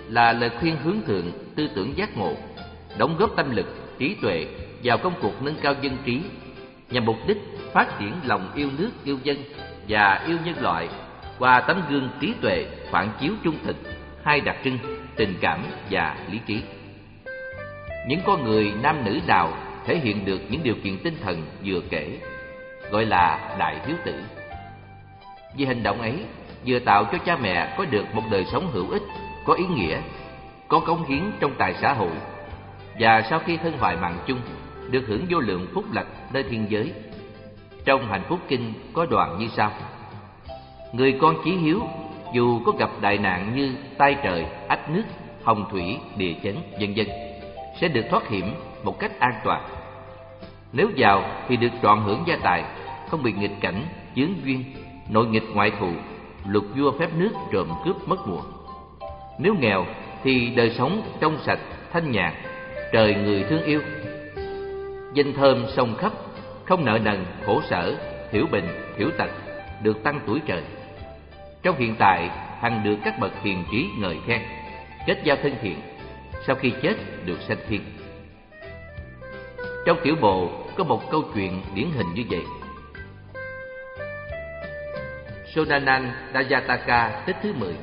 là lời khuyên hướng thượng, tư tưởng giác ngộ, đóng góp tâm lực, trí tuệ vào công cuộc nâng cao dân trí, nhằm mục đích phát triển lòng yêu nước, yêu dân và yêu nhân loại qua tấm gương trí tuệ phản chiếu trung thực hai đặc trưng tình cảm và lý trí. Những con người nam nữ nào thể hiện được những điều kiện tinh thần vừa kể gọi là đại hiếu tử. Vì hành động ấy vừa tạo cho cha mẹ có được một đời sống hữu ích, có ý nghĩa, có cống hiến trong tài xã hội, và sau khi thân hoại mạng chung được hưởng vô lượng phúc lành nơi thiên giới. Trong Hạnh Phúc Kinh có đoạn như sau: người con chí hiếu dù có gặp đại nạn như tai trời, ách nước, hồng thủy, địa chấn, vân vân, sẽ được thoát hiểm một cách an toàn. Nếu giàu thì được trọn hưởng gia tài, không bị nghịch cảnh, chướng duyên, nội nghịch ngoại thù, lục vua phép nước trộm cướp mất mùa. Nếu nghèo thì đời sống trong sạch, thanh nhàn, trời người thương yêu, danh thơm sông khắp, không nợ nần, khổ sở, thiểu bệnh, thiểu tật, được tăng tuổi trời. Trong hiện tại, hằng được các bậc hiền trí ngợi khen, kết giao thân thiện, sau khi chết được sanh thiên. Trong tiểu bộ có một câu chuyện điển hình như vậy. Sonanan Dayataka tích thứ mười.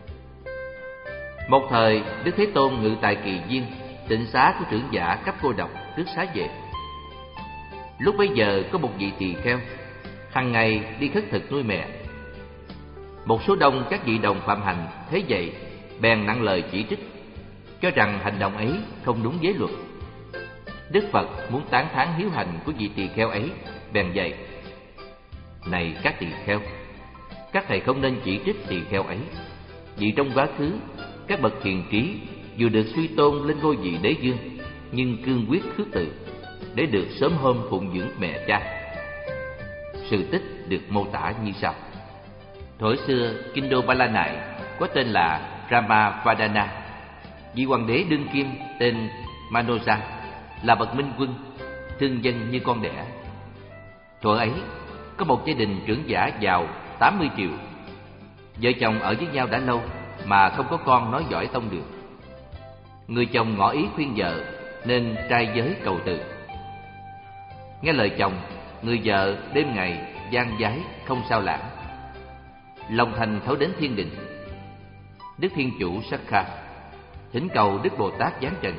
Một thời, Đức Thế Tôn ngự tại Kỳ Viên, tịnh xá của trưởng giả cấp cô độc trước xá vệ. Lúc bấy giờ có một vị tỳ kheo hằng ngày đi khất thực nuôi mẹ. Một số đông các vị đồng phạm hành thấy vậy bèn nặng lời chỉ trích, cho rằng hành động ấy không đúng giới luật. Đức Phật muốn tán thán hiếu hành của vị tỳ kheo ấy, bèn dạy: này các tỳ kheo, các thầy không nên chỉ trích tỳ kheo ấy, vì trong quá khứ các bậc hiền trí dù được suy tôn lên ngôi vị đế vương, nhưng cương quyết khước từ để được sớm hôm phụng dưỡng mẹ cha. Sự tích được mô tả như sau: thuở xưa kinh đô Ba La Nại có tên là Ramavadana. Vị hoàng đế đương kim tên Manoja là bậc minh quân, thương dân như con đẻ. Thuở ấy có một gia đình trưởng giả giàu tám mươi triệu. Vợ chồng ở với nhau đã lâu mà không có con nói giỏi tông đường. Người chồng ngỏ ý khuyên vợ nên trai giới cầu từ. Nghe lời chồng, người vợ đêm ngày gian vái không sao lãng. Lòng thành thấu đến thiên đình. Đức Thiên Chủ Sakha thỉnh cầu Đức Bồ Tát giáng trần.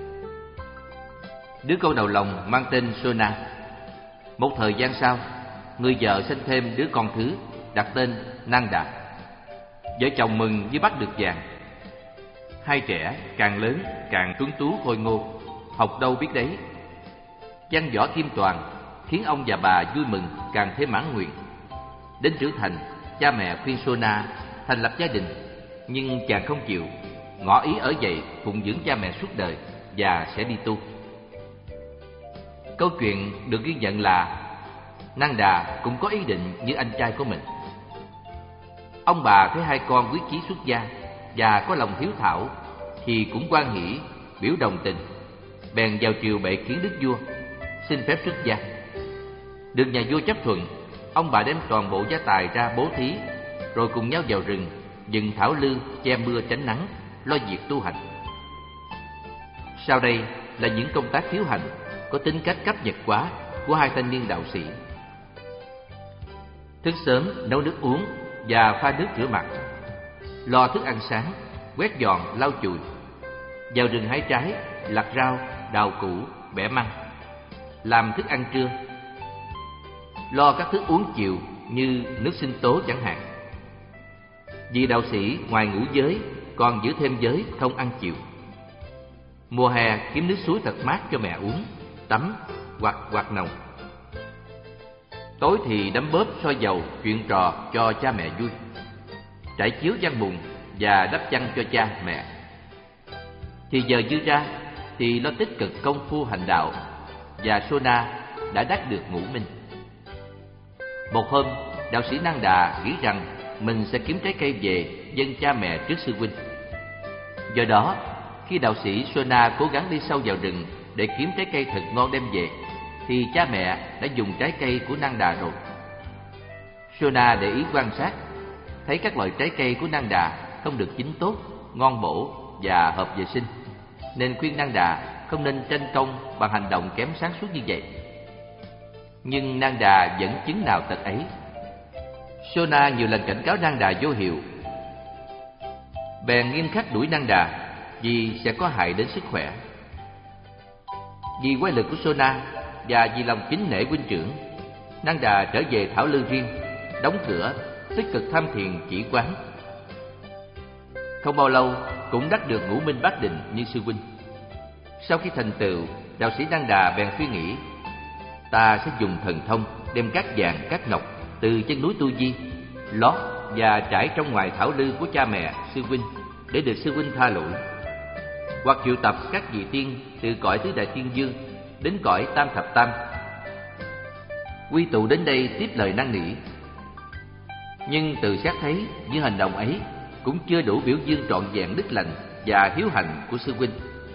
Đứa con đầu lòng mang tên Sona. Một thời gian sau, người vợ sinh thêm đứa con thứ, đặt tên Nanda. Vợ chồng mừng như bắt được vàng. Hai trẻ càng lớn càng tuấn tú khôi ngô, học đâu biết đấy. Văn võ kim toàn khiến ông và bà vui mừng càng thêm mãn nguyện. Đến trưởng thành, cha mẹ khuyên Sona thành lập gia đình, nhưng chàng không chịu, ngỏ ý ở vậy phụng dưỡng cha mẹ suốt đời và sẽ đi tu. Câu chuyện được ghi nhận là Nanda cũng có ý định như anh trai của mình. Ông bà thấy hai con quyết chí xuất gia và có lòng hiếu thảo thì cũng hoan hỉ, biểu đồng tình, bèn vào triều bệ kiến đức vua xin phép xuất gia. Được nhà vua chấp thuận, ông bà đem toàn bộ gia tài ra bố thí, rồi cùng nhau vào rừng dựng thảo lư che mưa tránh nắng, lo việc tu hành. Sau đây là những công tác hiếu hành có tính cách cấp nhật hóa của hai thanh niên đạo sĩ. Thức sớm nấu nước uống và pha nước rửa mặt, lo thức ăn sáng, quét dọn lau chùi, vào rừng hái trái, lặt rau, đào củ, bẻ măng, làm thức ăn trưa, lo các thức uống chiều như nước sinh tố chẳng hạn. Vì đạo sĩ ngoài ngũ giới còn giữ thêm giới không ăn chiều. Mùa hè kiếm nước suối thật mát cho mẹ uống, tắm hoặc quạt nồng. Tối thì đấm bóp soi dầu chuyện trò cho cha mẹ vui, trải chiếu chăn mùng và đắp chăn cho cha mẹ. Thì giờ dư ra thì lo tích cực công phu hành đạo, và Sona đã đắc được ngũ minh. Một hôm, đạo sĩ Nanda nghĩ rằng mình sẽ kiếm trái cây về dâng cha mẹ trước sư huynh. Do đó, khi đạo sĩ Sona cố gắng đi sâu vào rừng để kiếm trái cây thật ngon đem về, thì cha mẹ đã dùng trái cây của Nanda rồi. Sona để ý quan sát, thấy các loại trái cây của Nanda không được chín tốt, ngon bổ và hợp vệ sinh, nên khuyên Nang Đà không nên tranh công bằng hành động kém sáng suốt như vậy. Nhưng Nang Đà vẫn chứng nào tật ấy. Sona nhiều lần cảnh cáo Nang Đà vô hiệu, bèn nghiêm khắc đuổi Nang Đà vì sẽ có hại đến sức khỏe. Vì quái lực của Sona và vì lòng kính nể huynh trưởng, Nang Đà trở về Thảo Lư riêng, đóng cửa, tích cực tham thiền chỉ quán. Không bao lâu cũng đắc được ngũ minh bát định như sư huynh. Sau khi thành tựu, đạo sĩ Nang Đà bèn suy nghĩ: ta sẽ dùng thần thông đem cát vàng cát ngọc từ chân núi Tu Di lót và trải trong ngoài thảo lư của cha mẹ sư huynh để được sư huynh tha lỗi, hoặc triệu tập các vị tiên từ cõi tứ đại thiên dương đến cõi tam thập tam quy tụ đến đây tiếp lời năn nỉ. Nhưng từ xét thấy những hành động ấy cũng chưa đủ biểu dương trọn vẹn đức lành và hiếu hạnh của sư huynh,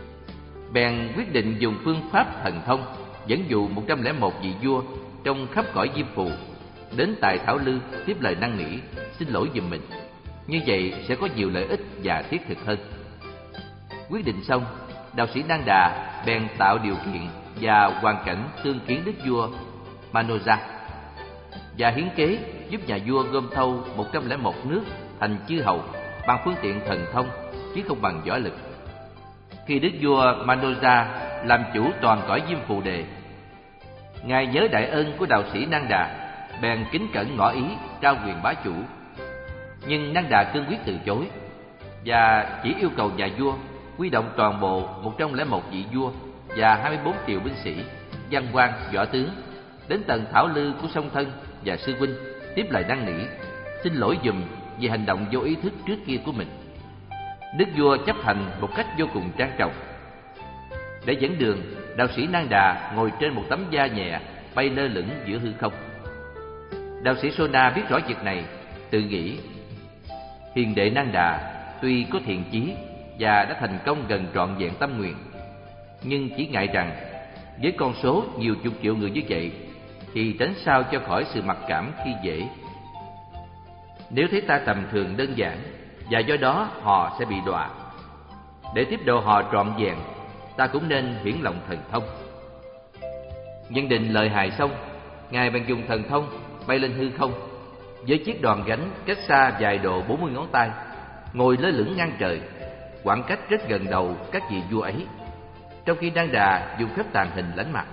bèn quyết định dùng phương pháp thần thông dẫn dụ một trăm lẻ một vị vua trong khắp cõi Diêm Phù đến tại Thảo Lư tiếp lời năn nỉ xin lỗi giùm mình. Như vậy sẽ có nhiều lợi ích và thiết thực hơn. Quyết định xong, đạo sĩ Nang Đà bèn tạo điều kiện và hoàn cảnh tương kiến đức vua Manoja và hiến kế giúp nhà vua gom thâu một trăm lẻ một nước thành chư hầu bằng phương tiện thần thông chứ không bằng võ lực. Khi đức vua Manoja làm chủ toàn cõi Diêm Phù Đề, ngài nhớ đại ơn của đạo sĩ Nang Đà, bèn kính cẩn ngỏ ý trao quyền bá chủ. Nhưng Nang Đà cương quyết từ chối và chỉ yêu cầu nhà vua huy động toàn bộ một trăm lẻ một vị vua và hai mươi bốn triệu binh sĩ, văn quan, võ tướng đến tận Thảo Lư của song thân và sư huynh tiếp lời năn nỉ xin lỗi giùm vì hành động vô ý thức trước kia của mình. Đức vua chấp hành một cách vô cùng trang trọng. Để dẫn đường, đạo sĩ Nang Đà ngồi trên một tấm da nhẹ bay lơ lửng giữa hư không. Đạo sĩ Sona biết rõ việc này, tự nghĩ: hiền đệ Nang Đà tuy có thiện chí và đã thành công gần trọn vẹn tâm nguyện, nhưng chỉ ngại rằng với con số nhiều chục triệu người như vậy thì tránh sao cho khỏi sự mặc cảm khi dễ. Nếu thấy ta tầm thường đơn giản và do đó họ sẽ bị đọa, để tiếp độ họ trọn vẹn, ta cũng nên hiển lòng thần thông. Nhận định lời hài xong, ngài bèn dùng thần thông bay lên hư không với chiếc đòn gánh cách xa vài độ bốn mươi ngón tay, ngồi lơ lửng ngang trời, khoảng cách rất gần đầu các vị vua ấy, trong khi Nang Đà dùng phép tàng hình lánh mặt.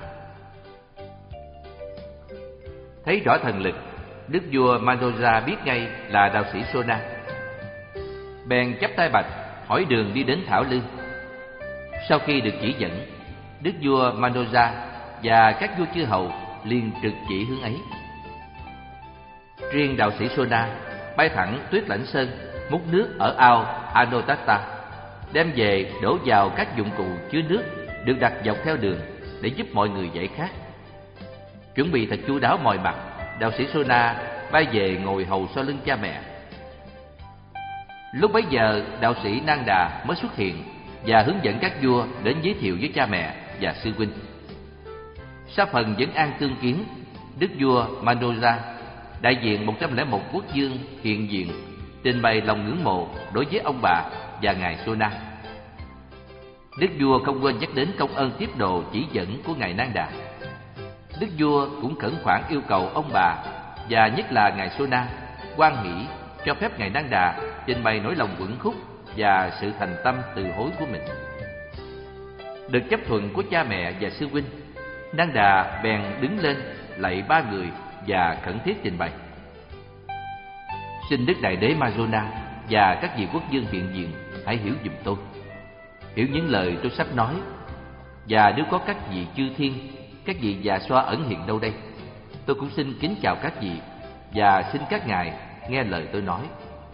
Thấy rõ thần lực, đức vua Manoja biết ngay là đạo sĩ Sona, bèn chắp tay bạch hỏi đường đi đến Thảo Lư. Sau khi được chỉ dẫn, đức vua Manoja và các vua chư hầu liền trực chỉ hướng ấy. Riêng đạo sĩ Sona bay thẳng Tuyết Lãnh Sơn, múc nước ở ao Anotata, đem về đổ vào các dụng cụ chứa nước được đặt dọc theo đường để giúp mọi người giải khát. Chuẩn bị thật chu đáo mọi mặt, đạo sĩ Sona bay về ngồi hầu sau lưng cha mẹ. Lúc bấy giờ, đạo sĩ Nang Đà mới xuất hiện và hướng dẫn các vua đến giới thiệu với cha mẹ và sư huynh. Sau phần vấn an tương kiến, đức vua Manoja, đại diện một trăm lẻ một quốc vương hiện diện, trình bày lòng ngưỡng mộ đối với ông bà và ngài Sona. Đức vua không quên nhắc đến công ơn tiếp độ chỉ dẫn của ngài Nang Đà. Đức vua cũng khẩn khoản yêu cầu ông bà và nhất là ngài Sona hoan hỷ cho phép ngài Nang Đà trình bày nỗi lòng uẩn khúc và sự thành tâm từ hối của mình. Được chấp thuận của cha mẹ và sư huynh, Nang Đà bèn đứng lên lạy ba người và khẩn thiết trình bày: xin đức đại đế Majona và các vị quốc vương hiện diện hãy hiểu giùm tôi, hiểu những lời tôi sắp nói, và nếu có các vị chư thiên, các vị già xoa ẩn hiện đâu đây, tôi cũng xin kính chào các vị và xin các ngài nghe lời tôi nói.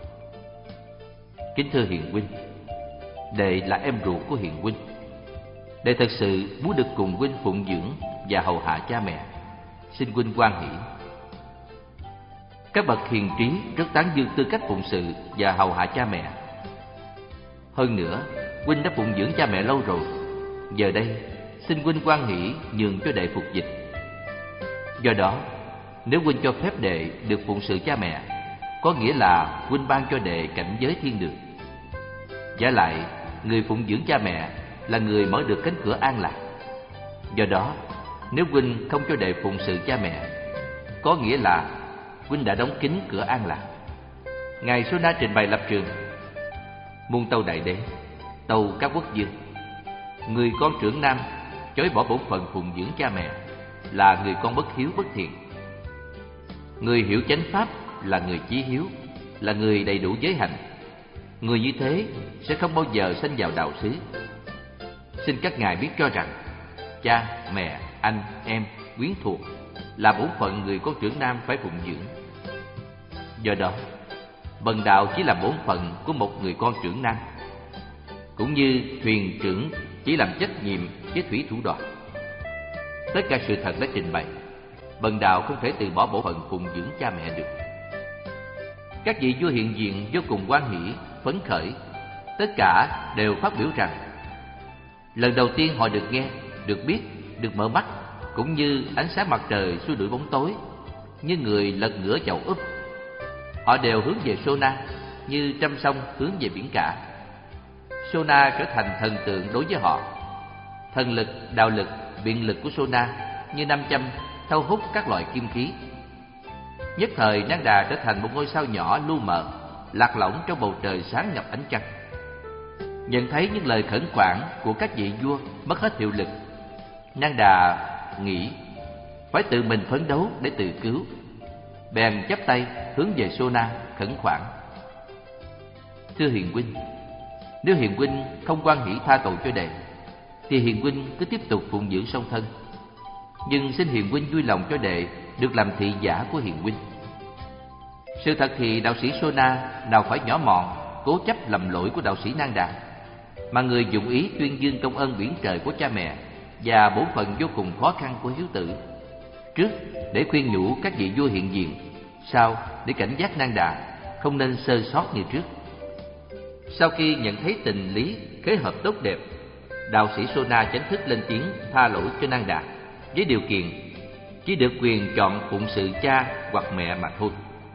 Kính thưa hiền huynh, đệ là em ruột của hiền huynh. Đệ thật sự muốn được cùng huynh phụng dưỡng và hầu hạ cha mẹ, xin huynh hoan hỷ. Các bậc hiền trí rất tán dương tư cách phụng sự và hầu hạ cha mẹ. Hơn nữa, huynh đã phụng dưỡng cha mẹ lâu rồi, giờ đây xin huynh hoan hỷ nhường cho đệ phục dịch. Do đó, nếu huynh cho phép đệ được phụng sự cha mẹ, có nghĩa là huynh ban cho đệ cảnh giới thiên đường. Vả lại, người phụng dưỡng cha mẹ là người mở được cánh cửa an lạc. Do đó, nếu huynh không cho đệ phụng sự cha mẹ, có nghĩa là huynh đã đóng kín cửa an lạc. Ngài Sô Na trình bày lập trường: Muôn tâu đại đế, tâu các quốc vương, người con trưởng nam chối bỏ bổn phận phụng dưỡng cha mẹ là người con bất hiếu bất thiện. Người hiểu chánh pháp là người chí hiếu, là người đầy đủ giới hạnh. Người như thế sẽ không bao giờ sanh vào đạo xứ. Xin các ngài biết cho rằng cha, mẹ, anh, em, quyến thuộc là bổn phận người con trưởng nam phải phụng dưỡng. Do đó, bần đạo chỉ là bổn phận của một người con trưởng nam, cũng như thuyền trưởng chỉ làm trách nhiệm với thủy thủ đoàn. Tất cả sự thật đã trình bày, bần đạo không thể từ bỏ bổn phận phụng dưỡng cha mẹ được. Các vị vua hiện diện vô cùng hoan hỷ, phấn khởi, tất cả đều phát biểu rằng lần đầu tiên họ được nghe, được biết, được mở mắt, cũng như ánh sáng mặt trời xua đuổi bóng tối, như người lật ngửa chậu úp. Họ đều hướng về Sô Na, như trăm sông hướng về biển cả. Sô Na trở thành thần tượng đối với họ. Thần lực, đạo lực, biện lực của Sô Na như nam châm thâu hút các loại kim khí. Nhất thời Nang Đà trở thành một ngôi sao nhỏ lu mờ, lạc lõng trong bầu trời sáng ngập ánh trăng. Nhận thấy những lời khẩn khoản của các vị vua mất hết hiệu lực, Nang Đà nghĩ phải tự mình phấn đấu để tự cứu. Bèn chắp tay hướng về Sô Na khẩn khoản: Thưa hiền huynh, nếu hiền huynh không hoan hỷ tha tội cho đệ, thì hiền huynh cứ tiếp tục phụng dưỡng song thân. Nhưng xin hiền huynh vui lòng cho đệ được làm thị giả của hiền huynh. Sự thật thì đạo sĩ Sô Na nào phải nhỏ mọn cố chấp lầm lỗi của đạo sĩ Nang Đà, mà người dụng ý tuyên dương công ơn biển trời của cha mẹ và bổn phận vô cùng khó khăn của hiếu tử. Trước để khuyên nhủ các vị vua hiện diện, sau để cảnh giác Nang Đà không nên sơ sót như trước. Sau khi nhận thấy tình lý khế hợp tốt đẹp, đạo sĩ Sô Na chánh thức lên tiếng tha lỗi cho Nang Đà, với điều kiện chỉ được quyền chọn phụng sự cha hoặc mẹ mà thôi.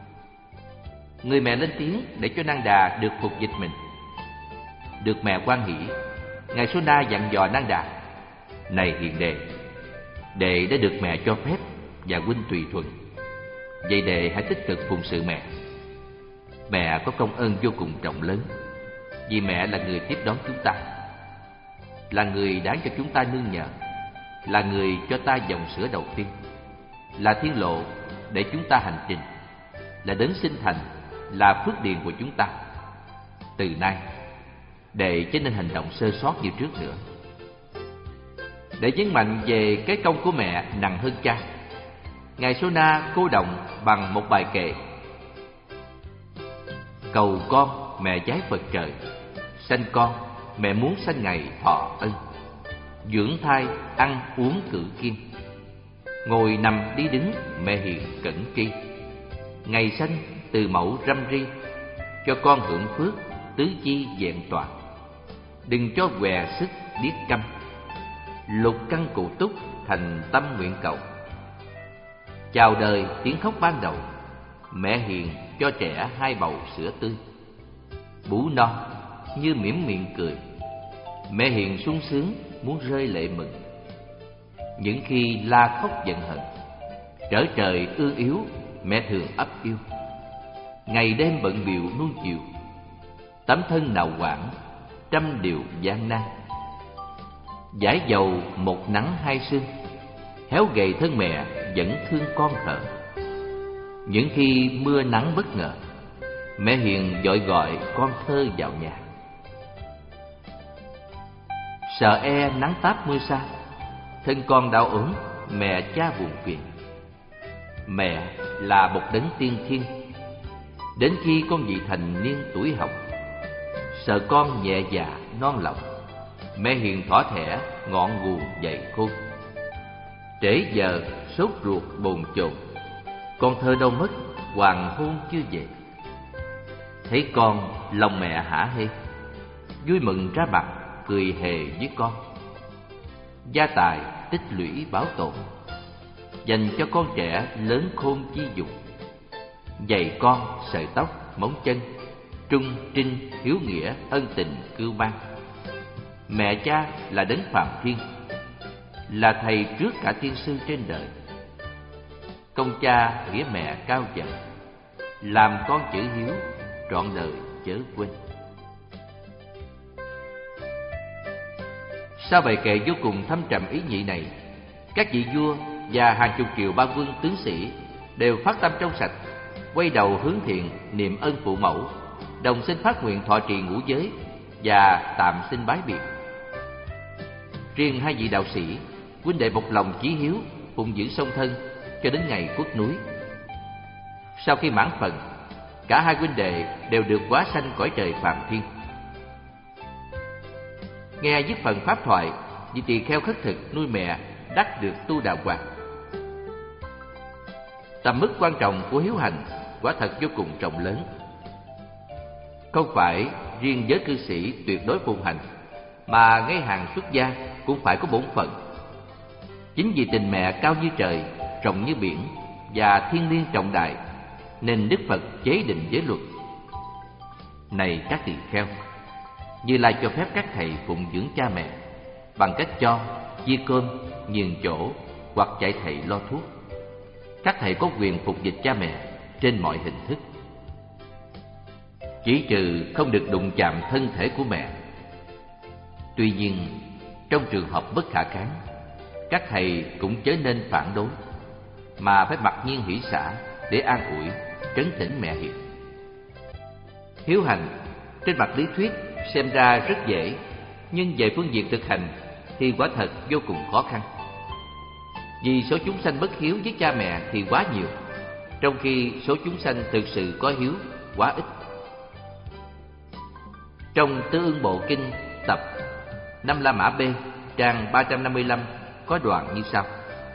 Người mẹ lên tiếng để cho Nang Đà được phục dịch mình. Được mẹ hoan hỷ, ngài Sô Na dặn dò Nang Đà: Này hiền đệ, đệ đã được mẹ cho phép và huynh tùy thuận. Vậy đệ hãy tích cực phụng sự mẹ. Mẹ có công ơn vô cùng trọng lớn, vì mẹ là người tiếp đón chúng ta, là người đáng cho chúng ta nương nhờ, là người cho ta dòng sữa đầu tiên, là thiên lộ để chúng ta hành trình, là đấng sinh thành, là phước điền của chúng ta. Từ nay, đệ chớ nên hành động sơ sót như trước nữa. Để nhấn mạnh về cái công của mẹ nặng hơn cha, ngài Sô Na cô động bằng một bài kệ: Cầu con mẹ giái Phật trời, sanh con mẹ muốn sanh ngày thọ ân, dưỡng thai ăn uống cử kiên, ngồi nằm đi đứng mẹ hiền cẩn tri, ngày sanh từ mẫu râm ri, cho con hưởng phước tứ chi vẹn toàn, đừng cho què sức điếc câm, lục căn cụ túc thành tâm nguyện cầu. Chào đời tiếng khóc ban đầu, mẹ hiền cho trẻ hai bầu sữa tươi, bú no như mỉm miệng cười, mẹ hiền sung sướng muốn rơi lệ mừng. Những khi la khóc giận hận, trở trời ương yếu mẹ thường ấp yêu, ngày đêm bận bịu nuông chiều, tấm thân nào quản trăm điều gian nan. Giải dầu một nắng hai sương, héo gầy thân mẹ vẫn thương con thở. Những khi mưa nắng bất ngờ, mẹ hiền gọi gọi con thơ vào nhà. Sợ e nắng táp mưa xa, thân con đau ốm mẹ cha buồn phiền. Mẹ là một đấng tiên thiên, đến khi con vị thành niên tuổi học, sợ con nhẹ dạ non lòng, mẹ hiền thỏ thẻ ngọn nguồn dậy khôn. Trễ giờ sốt ruột bồn chồn, con thơ đâu mất hoàng hôn chưa về. Thấy con lòng mẹ hả hê, vui mừng ra mặt cười hề với con. Gia tài tích lũy bảo tồn, dành cho con trẻ lớn khôn chi dùng. Dạy con sợi tóc móng chân, trung trinh hiếu nghĩa ân tình cưu mang. Mẹ cha là đấng Phạm Thiên, là thầy trước cả tiên sư trên đời. Công cha nghĩa mẹ cao dần, làm con chữ hiếu, trọn đời chớ quên. Sau bài kệ vô cùng thâm trầm ý nhị này, các vị vua và hàng chục triệu ba vương tướng sĩ đều phát tâm trong sạch, quay đầu hướng thiện, niệm ơn phụ mẫu, đồng xin phát nguyện thọ trì ngũ giới và tạm xin bái biệt. Riêng hai vị đạo sĩ, huynh đệ một lòng chí hiếu, phụng giữ song thân cho đến ngày khuất núi. Sau khi mãn phần, cả hai huynh đệ đều được hóa sanh cõi trời Phạm Thiên. Nghe dứt phần pháp thoại, vị tỳ kheo khất thực nuôi mẹ đắc được tu đà hoàng. Tầm mức quan trọng của hiếu hành quả thật vô cùng rộng lớn, không phải riêng giới cư sĩ tuyệt đối phụng hành, mà ngay hàng xuất gia cũng phải có bổn phận. Chính vì tình mẹ cao như trời, rộng như biển và thiêng liêng trọng đại, nên Đức Phật chế định giới luật. Này các tỳ kheo, Như Lai cho phép các thầy phụng dưỡng cha mẹ bằng cách cho, chia cơm, nhường chỗ hoặc dạy thầy lo thuốc. Các thầy có quyền phục dịch cha mẹ trên mọi hình thức, chỉ trừ không được đụng chạm thân thể của mẹ. Tuy nhiên, trong trường hợp bất khả kháng, các thầy cũng chớ nên phản đối, mà phải mặc nhiên hỷ xả để an ủi, trấn tĩnh mẹ hiền. Hiếu hành trên mặt lý thuyết xem ra rất dễ, nhưng về phương diện thực hành thì quả thật vô cùng khó khăn. Vì số chúng sanh bất hiếu với cha mẹ thì quá nhiều, trong khi số chúng sanh thực sự có hiếu quá ít. Trong Tứ Ưng Bộ Kinh tập Năm La Mã B, trang ba trăm năm mươi lăm có đoạn như sau: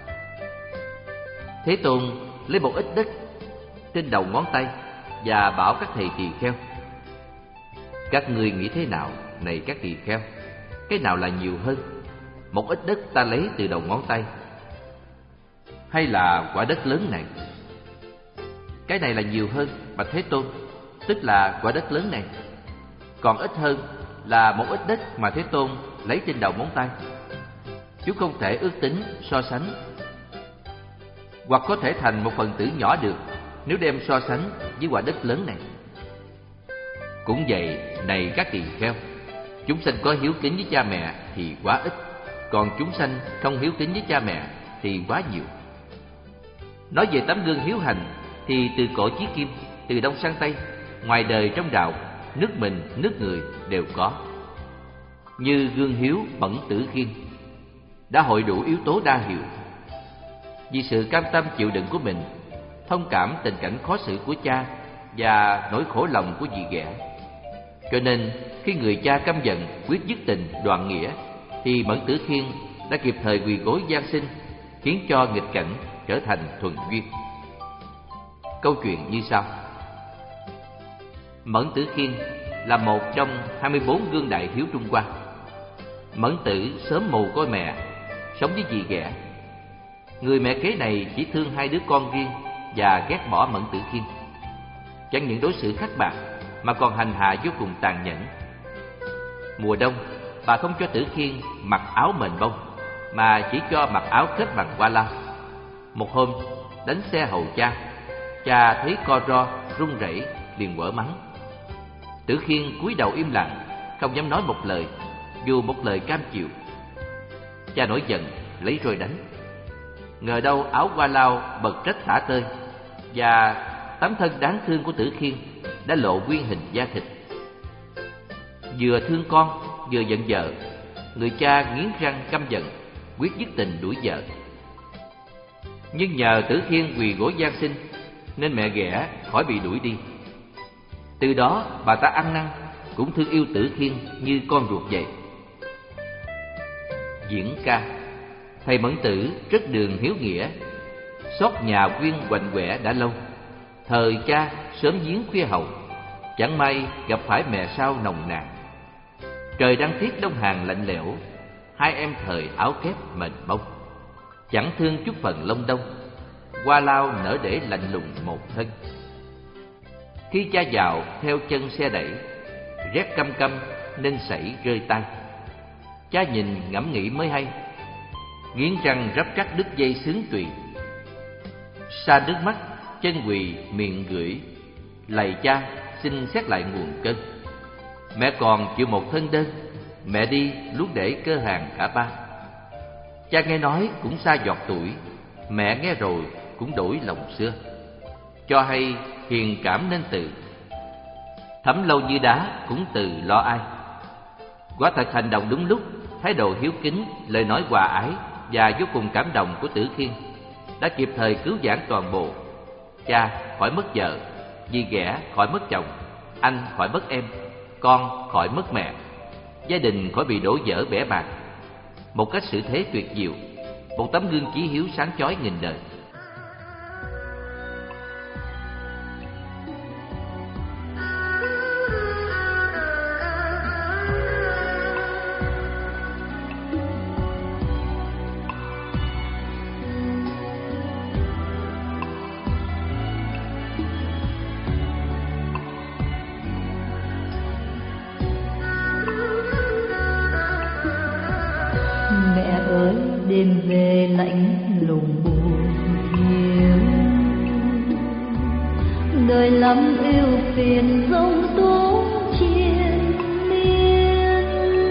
Thế Tôn lấy một ít đất trên đầu ngón tay và bảo các thầy tỳ kheo: Các ngươi nghĩ thế nào, này các tỳ kheo? Cái nào là nhiều hơn, một ít đất ta lấy từ đầu ngón tay, hay là quả đất lớn này? Cái này là nhiều hơn, bạch Thế Tôn, tức là quả đất lớn này. Còn ít hơn là một ít đất mà Thế Tôn lấy trên đầu ngón tay. Chúng không thể ước tính, so sánh, hoặc có thể thành một phần tử nhỏ được nếu đem so sánh với quả đất lớn này. Cũng vậy, này các tỳ kheo, chúng sanh có hiếu kính với cha mẹ thì quá ít, còn chúng sanh không hiếu kính với cha mẹ thì quá nhiều. Nói về tấm gương hiếu hành thì từ cổ chí kim, từ đông sang tây, ngoài đời trong đạo, nước mình, nước người đều có. Như gương hiếu Mẫn Tử Khiên đã hội đủ yếu tố đa hiệu. Vì sự cam tâm chịu đựng của mình, thông cảm tình cảnh khó xử của cha và nỗi khổ lòng của dì ghẻ, cho nên khi người cha căm giận quyết dứt tình đoạn nghĩa, thì Mẫn Tử Khiên đã kịp thời quỳ gối van xin, khiến cho nghịch cảnh trở thành thuần duyên. Câu chuyện như sau: Mẫn Tử Khiên là một trong hai mươi bốn gương đại hiếu Trung Hoa. Mẫn Tử sớm mù côi mẹ, sống với dì ghẻ. Người mẹ kế này chỉ thương hai đứa con riêng và ghét bỏ Mẫn Tử Khiên. Chẳng những đối xử khắc bạc mà còn hành hạ vô cùng tàn nhẫn. Mùa đông, bà không cho Tử Khiên mặc áo mền bông, mà chỉ cho mặc áo kết bằng hoa lau. Một hôm, đánh xe hầu cha, cha thấy co ro, run rẩy, liền quở mắng. Tử Khiên cúi đầu im lặng, không dám nói một lời, dù một lời cam chịu. Cha nổi giận, lấy roi đánh. Ngờ đâu áo hoa lau bật rách tả tơi, và tấm thân đáng thương của Tử Khiên đã lộ nguyên hình da thịt. Vừa thương con, vừa giận vợ, người cha nghiến răng căm giận, quyết dứt tình đuổi vợ. Nhưng nhờ Tử Khiên quỳ gối van xin, nên mẹ ghẻ khỏi bị đuổi đi. Từ đó bà ta ăn năn, cũng thương yêu Tử Khiên như con ruột vậy. Diễn ca: Thầy Mẫn Tử rất đường hiếu nghĩa, xót nhà quyên quạnh quẻ đã lâu. Thời cha sớm giếng khuya hậu, chẳng may gặp phải mẹ sao nồng nàn. Trời đang tiết đông hàng lạnh lẽo, hai em thời áo kép mền bông. Chẳng thương chút phần lông đông, hoa lau nở để lạnh lùng một thân. Khi cha vào theo chân xe đẩy, rét căm căm nên sảy rơi tay. Cha nhìn ngẫm nghĩ mới hay, nghiến răng rắp rắt đứt dây xướng tùy. Sa nước mắt, chân quỳ miệng gửi, lạy cha xin xét lại nguồn cơn. Mẹ còn chịu một thân đơn, mẹ đi lúc để cơ hàng cả ba. Cha nghe nói cũng xa giọt tuổi, mẹ nghe rồi cũng đổi lòng xưa. Cho hay hiền cảm nên từ, thấm lâu như đá cũng từ lo ai. Quả thật hành động đúng lúc, thái độ hiếu kính, lời nói hòa ái và vô cùng cảm động của Tử Khiên đã kịp thời cứu vãn toàn bộ. Cha khỏi mất vợ, dì ghẻ khỏi mất chồng, anh khỏi mất em, con khỏi mất mẹ, gia đình khỏi bị đổ vỡ bẽ bàng. Một cách xử thế tuyệt diệu, một tấm gương chí hiếu sáng chói nghìn đời. Đêm về lạnh lùng buồn hiu, đời lắm ưu phiền rông tố triền miên.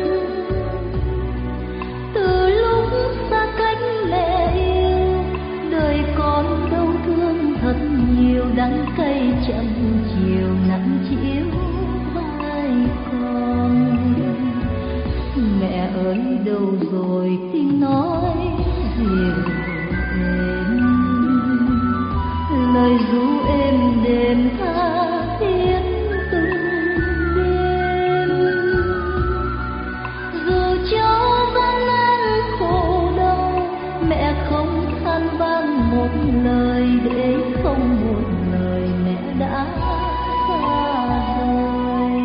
Từ lúc xa cách mẹ yêu, đời con đau thương thật nhiều, đắng cay chậm chiều nắng chiếu vai con. Mẹ ơi đâu rồi tiếng nói dịu êm, lời ru êm đềm tha thiết từng đêm. Dù cho gian nan khổ đau, mẹ không than vang một lời, để không một lời mẹ đã xa rời.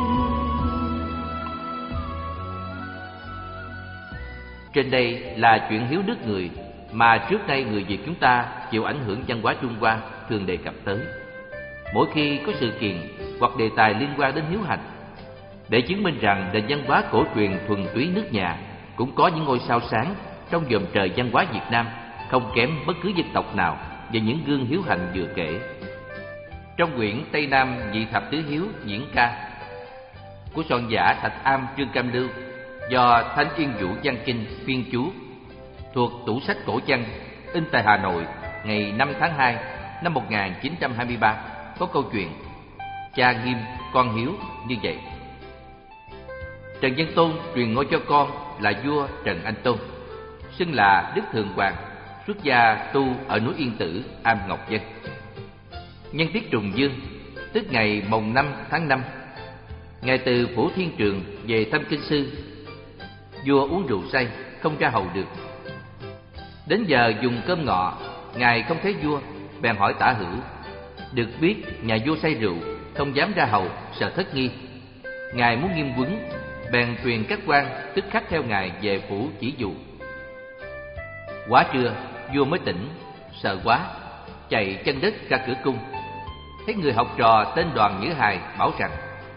Trên đây là chuyện hiếu đức người mà trước đây người Việt chúng ta chịu ảnh hưởng văn hóa Trung Hoa thường đề cập tới. Mỗi khi có sự kiện hoặc đề tài liên quan đến hiếu hành, để chứng minh rằng nền văn hóa cổ truyền thuần túy nước nhà cũng có những ngôi sao sáng trong vòm trời văn hóa Việt Nam, không kém bất cứ dân tộc nào về những gương hiếu hành vừa kể. Trong quyển Tây Nam Nhị Thập Tứ Hiếu diễn ca của soạn giả Thạch Am Trương Cam Lưu do Thánh Yên Vũ Văn Kinh phiên chú, thuộc tủ sách cổ văn in tại Hà Nội ngày năm tháng hai năm một nghìn chín trăm hai mươi ba, có câu chuyện cha nghiêm con hiếu như vậy: Trần Nhân Tôn truyền ngôi cho con là vua Trần Anh Tôn, xưng là Đức Thượng Hoàng, xuất gia tu ở núi Yên Tử, Am Ngọc Vân. Nhân tiết trùng dương, tức ngày mồng năm tháng năm, ngài từ Phủ Thiên Trường về thăm kinh sư. Vua uống rượu say, không ra hầu được. Đến giờ dùng cơm ngọ, ngài không thấy vua, bèn hỏi Tả Hữu. Được biết nhà vua say rượu, không dám ra hầu, sợ thất nghi. Ngài muốn nghiêm huấn, bèn truyền các quan tức khắc theo ngài về phủ chỉ dụ. Quá trưa, vua mới tỉnh, sợ quá, chạy chân đất ra cửa cung. Thấy người học trò tên Đoàn Nhữ Hài bảo rằng: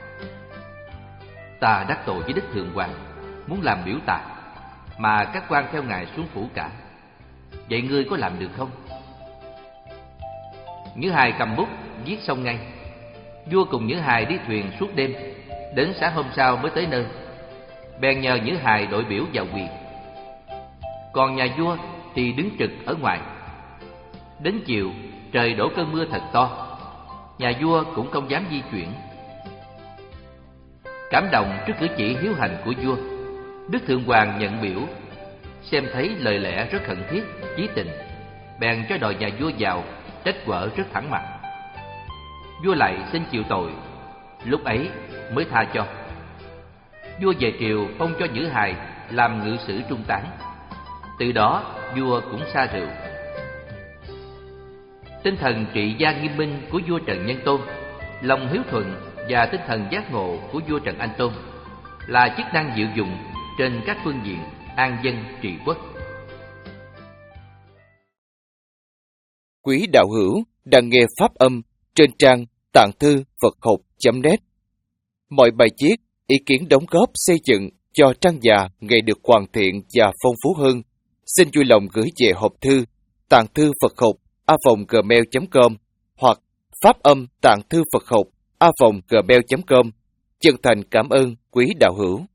Ta đắc tội với Đức Thượng Hoàng, muốn làm biểu tạ, mà các quan theo ngài xuống phủ cả. Vậy ngươi có làm được không? Nhữ Hài cầm bút viết xong ngay. Vua cùng Nhữ Hài đi thuyền suốt đêm, đến sáng hôm sau mới tới nơi. Bèn nhờ Nhữ Hài đội biểu vào quỳ, còn nhà vua thì đứng trực ở ngoài. Đến chiều, trời đổ cơn mưa thật to, nhà vua cũng không dám di chuyển. Cảm động trước cử chỉ hiếu hành của vua, Đức Thượng Hoàng nhận biểu, xem thấy lời lẽ rất khẩn thiết, chí tình, bèn cho đòi nhà vua vào, trách quở rất thẳng mặt. Vua lại xin chịu tội, lúc ấy mới tha cho. Vua về triều phong cho Nhữ Hài làm ngự sử trung tán. Từ đó vua cũng xa rượu. Tinh thần trị gia nghiêm minh của vua Trần Nhân Tôn, lòng hiếu thuận và tinh thần giác ngộ của vua Trần Anh Tôn là chức năng diệu dụng trên các phương diện an dân trị quốc. Quý đạo hữu đang nghe pháp âm trên trang tạng thư Phật học chấm net. Mọi bài viết, ý kiến đóng góp xây dựng cho trang già ngày được hoàn thiện và phong phú hơn, xin vui lòng gửi về hộp thư tạng thư Phật học a vòng gmail chấm com hoặc phát âm tạng thư Phật học a vòng gmail chấm com. Chân thành cảm ơn quý đạo hữu.